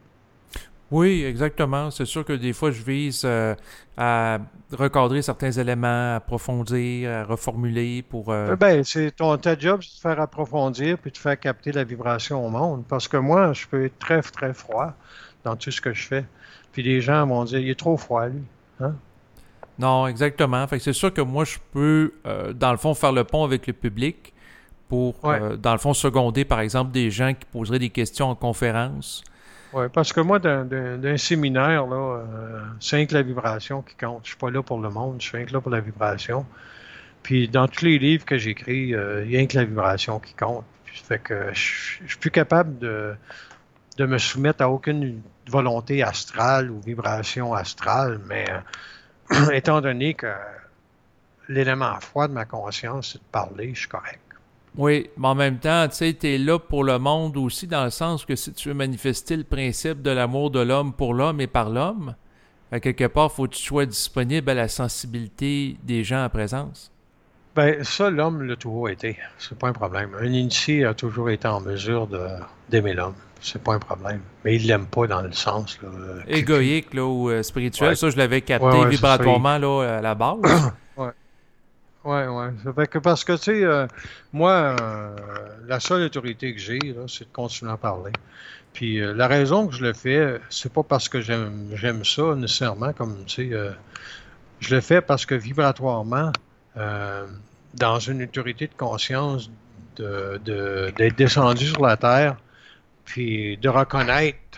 Oui, exactement. C'est sûr que des fois, je vise euh, à recadrer certains éléments, à approfondir, à reformuler pour... euh, Eh ben, c'est ton ta job, c'est de faire approfondir puis de faire capter la vibration au monde. Parce que moi, je peux être très, très froid dans tout ce que je fais. Puis les gens vont dire, il est trop froid, lui. Hein? Non, exactement. Fait que c'est sûr que moi, je peux, euh, dans le fond, faire le pont avec le public pour, Ouais, euh, dans le fond, seconder, par exemple, des gens qui poseraient des questions en conférence. ouais. Parce que moi, d'un, d'un- d'un séminaire, là, euh, c'est rien que la vibration qui compte. Je suis pas là pour le monde, je suis rien que là pour la vibration. Puis dans tous les livres que j'écris, euh, il y a rien que la vibration qui compte. Puis, fait que je, je suis plus capable de, de me soumettre à aucune volonté astrale ou vibration astrale, mais euh, étant donné que l'élément froid de ma conscience, c'est de parler, je suis correct. Oui, mais en même temps, tu sais, t'es là pour le monde aussi, dans le sens que si tu veux manifester le principe de l'amour de l'homme pour l'homme et par l'homme, à quelque part, faut que tu sois disponible à la sensibilité des gens en présence. Ben, ça, l'homme l'a toujours été. C'est pas un problème. Un initié a toujours été en mesure de, d'aimer l'homme. C'est pas un problème. Mais il l'aime pas dans le sens, là, cucu. Égoïque, là, ou euh, spirituel, Ouais, ça, je l'avais ouais, capté ouais, c'est ça. Il- vibratoirement, là, à la base. Ouais, ouais, ouais. Ça fait que parce que, tu sais, euh, moi, euh, la seule autorité que j'ai, là, c'est de continuer à parler. Puis euh, la raison que je le fais, c'est pas parce que j'aime j'aime ça nécessairement, comme tu sais, euh, je le fais parce que vibratoirement, euh, dans une autorité de conscience, de, de- d'être descendu sur la Terre, puis de reconnaître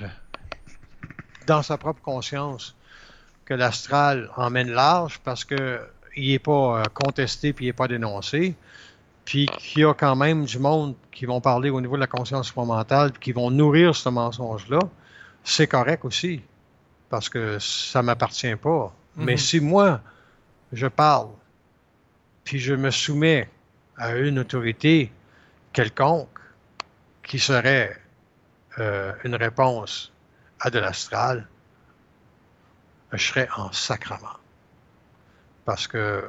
dans sa propre conscience que l'astral emmène large parce que il n'est pas euh, contesté puis il n'est pas dénoncé, puis qu'il y a quand même du monde qui vont parler au niveau de la conscience supramentale puis qui vont nourrir ce mensonge-là, c'est correct aussi, parce que ça ne m'appartient pas. Mais Mhm. si moi, je parle, puis je me soumets à une autorité quelconque qui serait euh, une réponse à de l'astral, je serais en sacrement. Parce que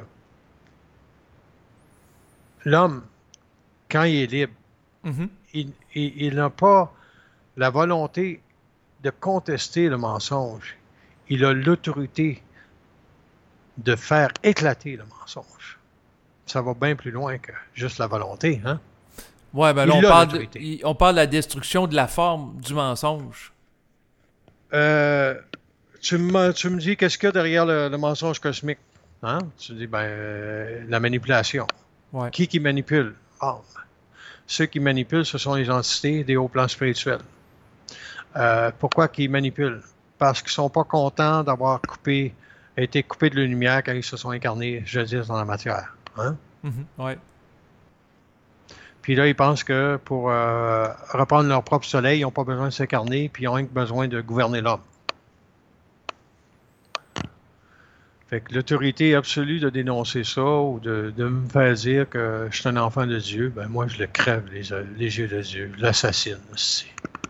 l'homme, quand il est libre, Mhm. il, il- il n'a pas la volonté de contester le mensonge. Il a l'autorité de faire éclater le mensonge. Ça va bien plus loin que juste la volonté, hein? Ouais, ben là, on parle, de, on parle de la destruction de la forme du mensonge. Euh, tu, me, tu me dis qu'est-ce qu'il y a derrière le, le mensonge cosmique? Hein? Tu dis, ben, euh, la manipulation. Ouais. Qui qui manipule? Ah, ceux qui manipulent, ce sont les entités des hauts plans spirituels. Euh, pourquoi qu'ils manipulent? Parce qu'ils ne sont pas contents d'avoir coupé, été coupés de la lumière quand ils se sont incarnés jadis dans la matière. Hein? Mm-hmm. Ouais. Puis là, ils pensent que pour euh, reprendre leur propre soleil, ils n'ont pas besoin de s'incarner, puis ils ont rien que besoin de gouverner l'homme. Fait que l'autorité absolue de dénoncer ça ou de, de me faire dire que je suis un enfant de Dieu, ben moi, je le crève, les, les yeux de Dieu. Je l'assassine aussi.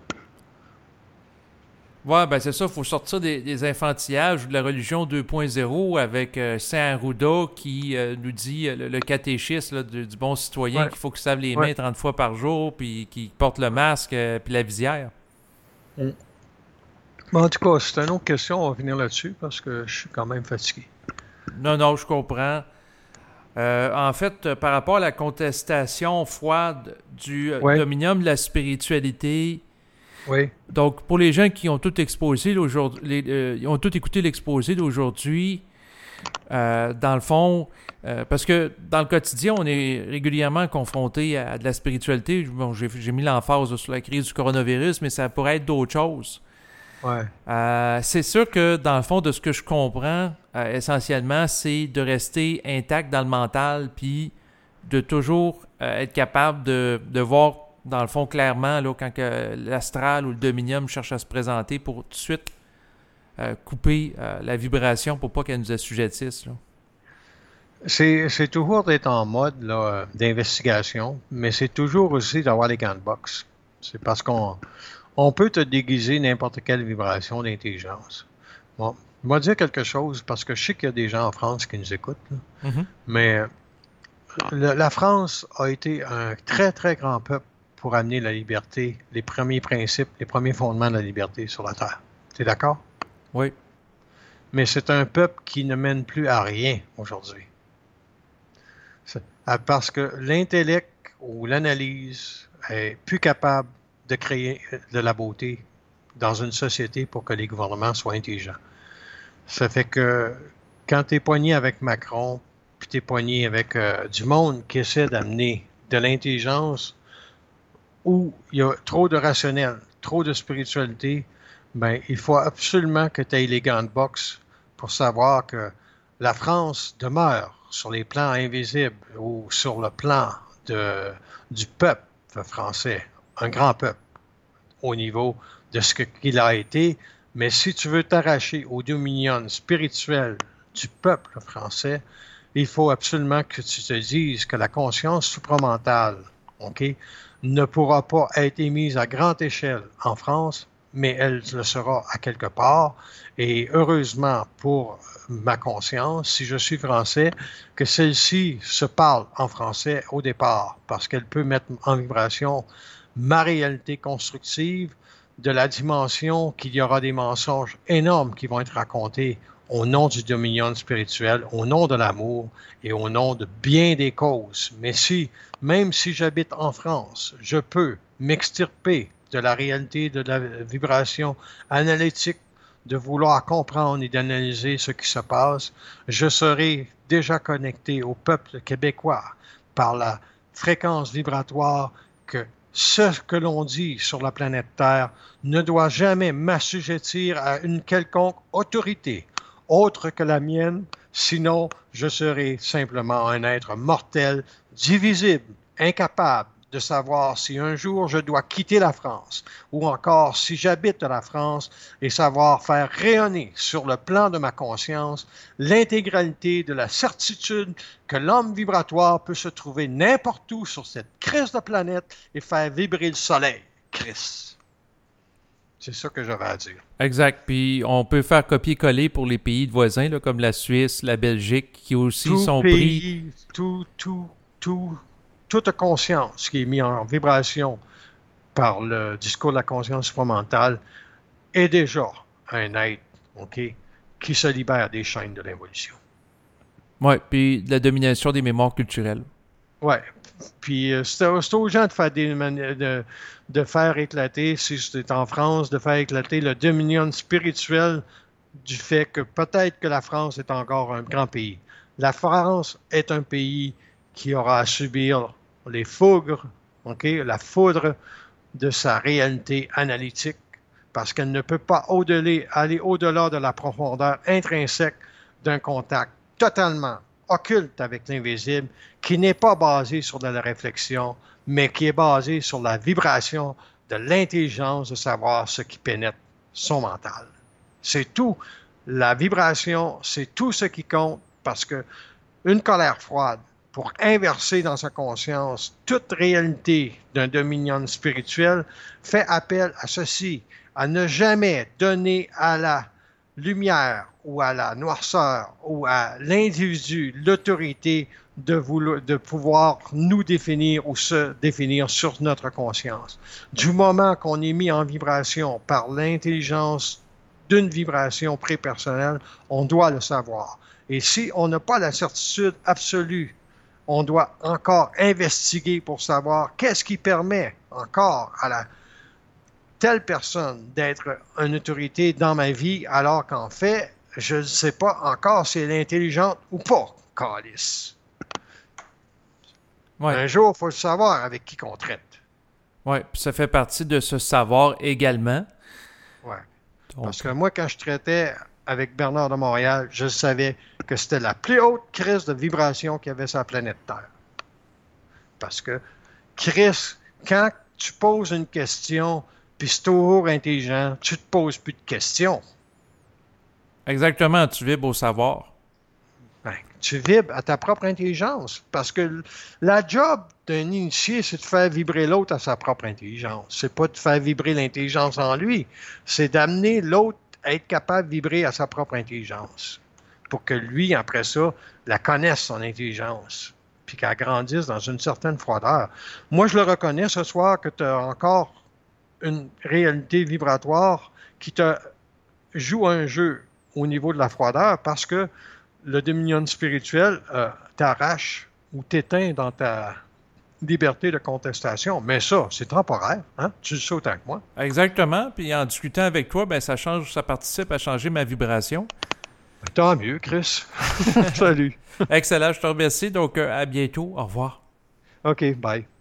Ouais, ben c'est ça, il faut sortir des, des infantillages de la religion deux point zéro avec euh, Saint Arruda qui euh, nous dit, euh, le, le catéchisme là, du, du bon citoyen, ouais. qu'il faut qu'il se lave les mains ouais. trente fois par jour, puis qu'il porte le masque, euh, puis la visière. Mm. Bon, en tout cas, c'est une autre question, on va finir là-dessus, parce que je suis quand même fatigué. Non, non, je comprends. Euh, en fait, euh, par rapport à la contestation froide du euh, ouais. dominium de la spiritualité... Oui. Donc, pour les gens qui ont tout exposé aujourd'hui, les, euh, ils ont tout écouté l'exposé d'aujourd'hui, euh, dans le fond, euh, parce que dans le quotidien, on est régulièrement confronté à, à de la spiritualité. Bon, j'ai, j'ai mis l'emphase là, sur la crise du coronavirus, mais ça pourrait être d'autres choses. Ouais. Euh, c'est sûr que, dans le fond, de ce que je comprends, euh, essentiellement, c'est de rester intact dans le mental, puis de toujours euh, être capable de, de voir dans le fond, clairement, là, quand que l'astral ou le dominium cherche à se présenter pour tout de suite euh, couper euh, la vibration pour pas qu'elle nous assujettisse. Là. C'est, c'est toujours d'être en mode là, d'investigation, mais c'est toujours aussi d'avoir les gants de boxe. C'est parce qu'on on peut te déguiser n'importe quelle vibration d'intelligence. Bon, je vais dire quelque chose, parce que je sais qu'il y a des gens en France qui nous écoutent, là, mm-hmm. mais le, la France a été un très, très grand peuple pour amener la liberté, les premiers principes, les premiers fondements de la liberté sur la Terre. Tu es d'accord? Oui. Mais c'est un peuple qui ne mène plus à rien aujourd'hui. C'est, parce que l'intellect ou l'analyse est plus capable de créer de la beauté dans une société pour que les gouvernements soient intelligents. Ça fait que quand tu es poigné avec Macron, puis tu es poigné avec euh, du monde qui essaie d'amener de l'intelligence où il y a trop de rationnel, trop de spiritualité, ben, il faut absolument que tu aies les gants de boxe pour savoir que la France demeure sur les plans invisibles ou sur le plan de, du peuple français, un grand peuple, au niveau de ce qu'il a été. Mais si tu veux t'arracher au dominion spirituel du peuple français, il faut absolument que tu te dises que la conscience supramentale, OK, ne pourra pas être émise à grande échelle en France, mais elle le sera à quelque part. Et heureusement pour ma conscience, si je suis français, que celle-ci se parle en français au départ, parce qu'elle peut mettre en vibration ma réalité constructive de la dimension qu'il y aura des mensonges énormes qui vont être racontés au nom du dominion spirituel, au nom de l'amour et au nom de bien des causes. Mais si, même si j'habite en France, je peux m'extirper de la réalité de la vibration analytique, de vouloir comprendre et d'analyser ce qui se passe, je serai déjà connecté au peuple québécois par la fréquence vibratoire que ce que l'on dit sur la planète Terre ne doit jamais m'assujettir à une quelconque autorité autre que la mienne, sinon je serai simplement un être mortel, divisible, incapable de savoir si un jour je dois quitter la France, ou encore si j'habite la France, et savoir faire rayonner sur le plan de ma conscience l'intégralité de la certitude que l'homme vibratoire peut se trouver n'importe où sur cette crise de planète et faire vibrer le soleil. Chris. C'est ça que j'avais à dire. Exact. Puis on peut faire copier-coller pour les pays de voisins, là, comme la Suisse, la Belgique, qui aussi tout sont pays, pris... Tout, tout, tout, toute conscience qui est mise en vibration par le discours de la conscience supramentale est déjà un être, OK, qui se libère des chaînes de l'involution. Oui, puis de la domination des mémoires culturelles. Oui. Puis euh, c'est, c'est aux gens de faire, des, de, de faire éclater, si c'est en France, de faire éclater le dominion spirituel du fait que peut-être que la France est encore un grand pays. La France est un pays qui aura à subir les foudres, okay, la foudre de sa réalité analytique, parce qu'elle ne peut pas au-delà, aller au-delà de la profondeur intrinsèque d'un contact totalement occulte avec l'invisible, qui n'est pas basé sur de la réflexion, mais qui est basé sur la vibration de l'intelligence de savoir ce qui pénètre son mental. C'est tout. La vibration, c'est tout ce qui compte, parce que une colère froide, pour inverser dans sa conscience toute réalité d'un dominion spirituel, fait appel à ceci, à ne jamais donner à la lumière ou à la noirceur ou à l'individu l'autorité de, vouloir, de pouvoir nous définir ou se définir sur notre conscience. Du moment qu'on est mis en vibration par l'intelligence d'une vibration prépersonnelle, on doit le savoir. Et si on n'a pas la certitude absolue, on doit encore investiguer pour savoir qu'est-ce qui permet encore à la telle personne d'être une autorité dans ma vie, alors qu'en fait, je ne sais pas encore si elle est intelligente ou pas, calice. Ouais. Un jour, il faut le savoir avec qui qu'on traite. Oui, puis ça fait partie de ce savoir également. Oui. Parce que moi, quand je traitais avec Bernard de Montréal, je savais que c'était la plus haute crise de vibration qu'il y avait sur la planète Terre. Parce que, Chris, quand tu poses une question, puis c'est toujours intelligent, tu te poses plus de questions. Exactement, tu vibres au savoir. Ben, tu vibres à ta propre intelligence. Parce que la job d'un initié, c'est de faire vibrer l'autre à sa propre intelligence. C'est pas de faire vibrer l'intelligence en lui. C'est d'amener l'autre à être capable de vibrer à sa propre intelligence. Pour que lui, après ça, la connaisse, son intelligence. Puis qu'elle grandisse dans une certaine froideur. Moi, je le reconnais ce soir que tu as encore une réalité vibratoire qui te joue un jeu au niveau de la froideur parce que le dominion spirituel euh, t'arrache ou t'éteint dans ta liberté de contestation. Mais ça, c'est temporaire. Hein? Tu le sais autant que moi. Exactement. Puis en discutant avec toi, ben, ça change, ça participe à changer ma vibration. Ben, tant mieux, Chris. Salut. Excellent, je te remercie. Donc, euh, à bientôt. Au revoir. OK, bye.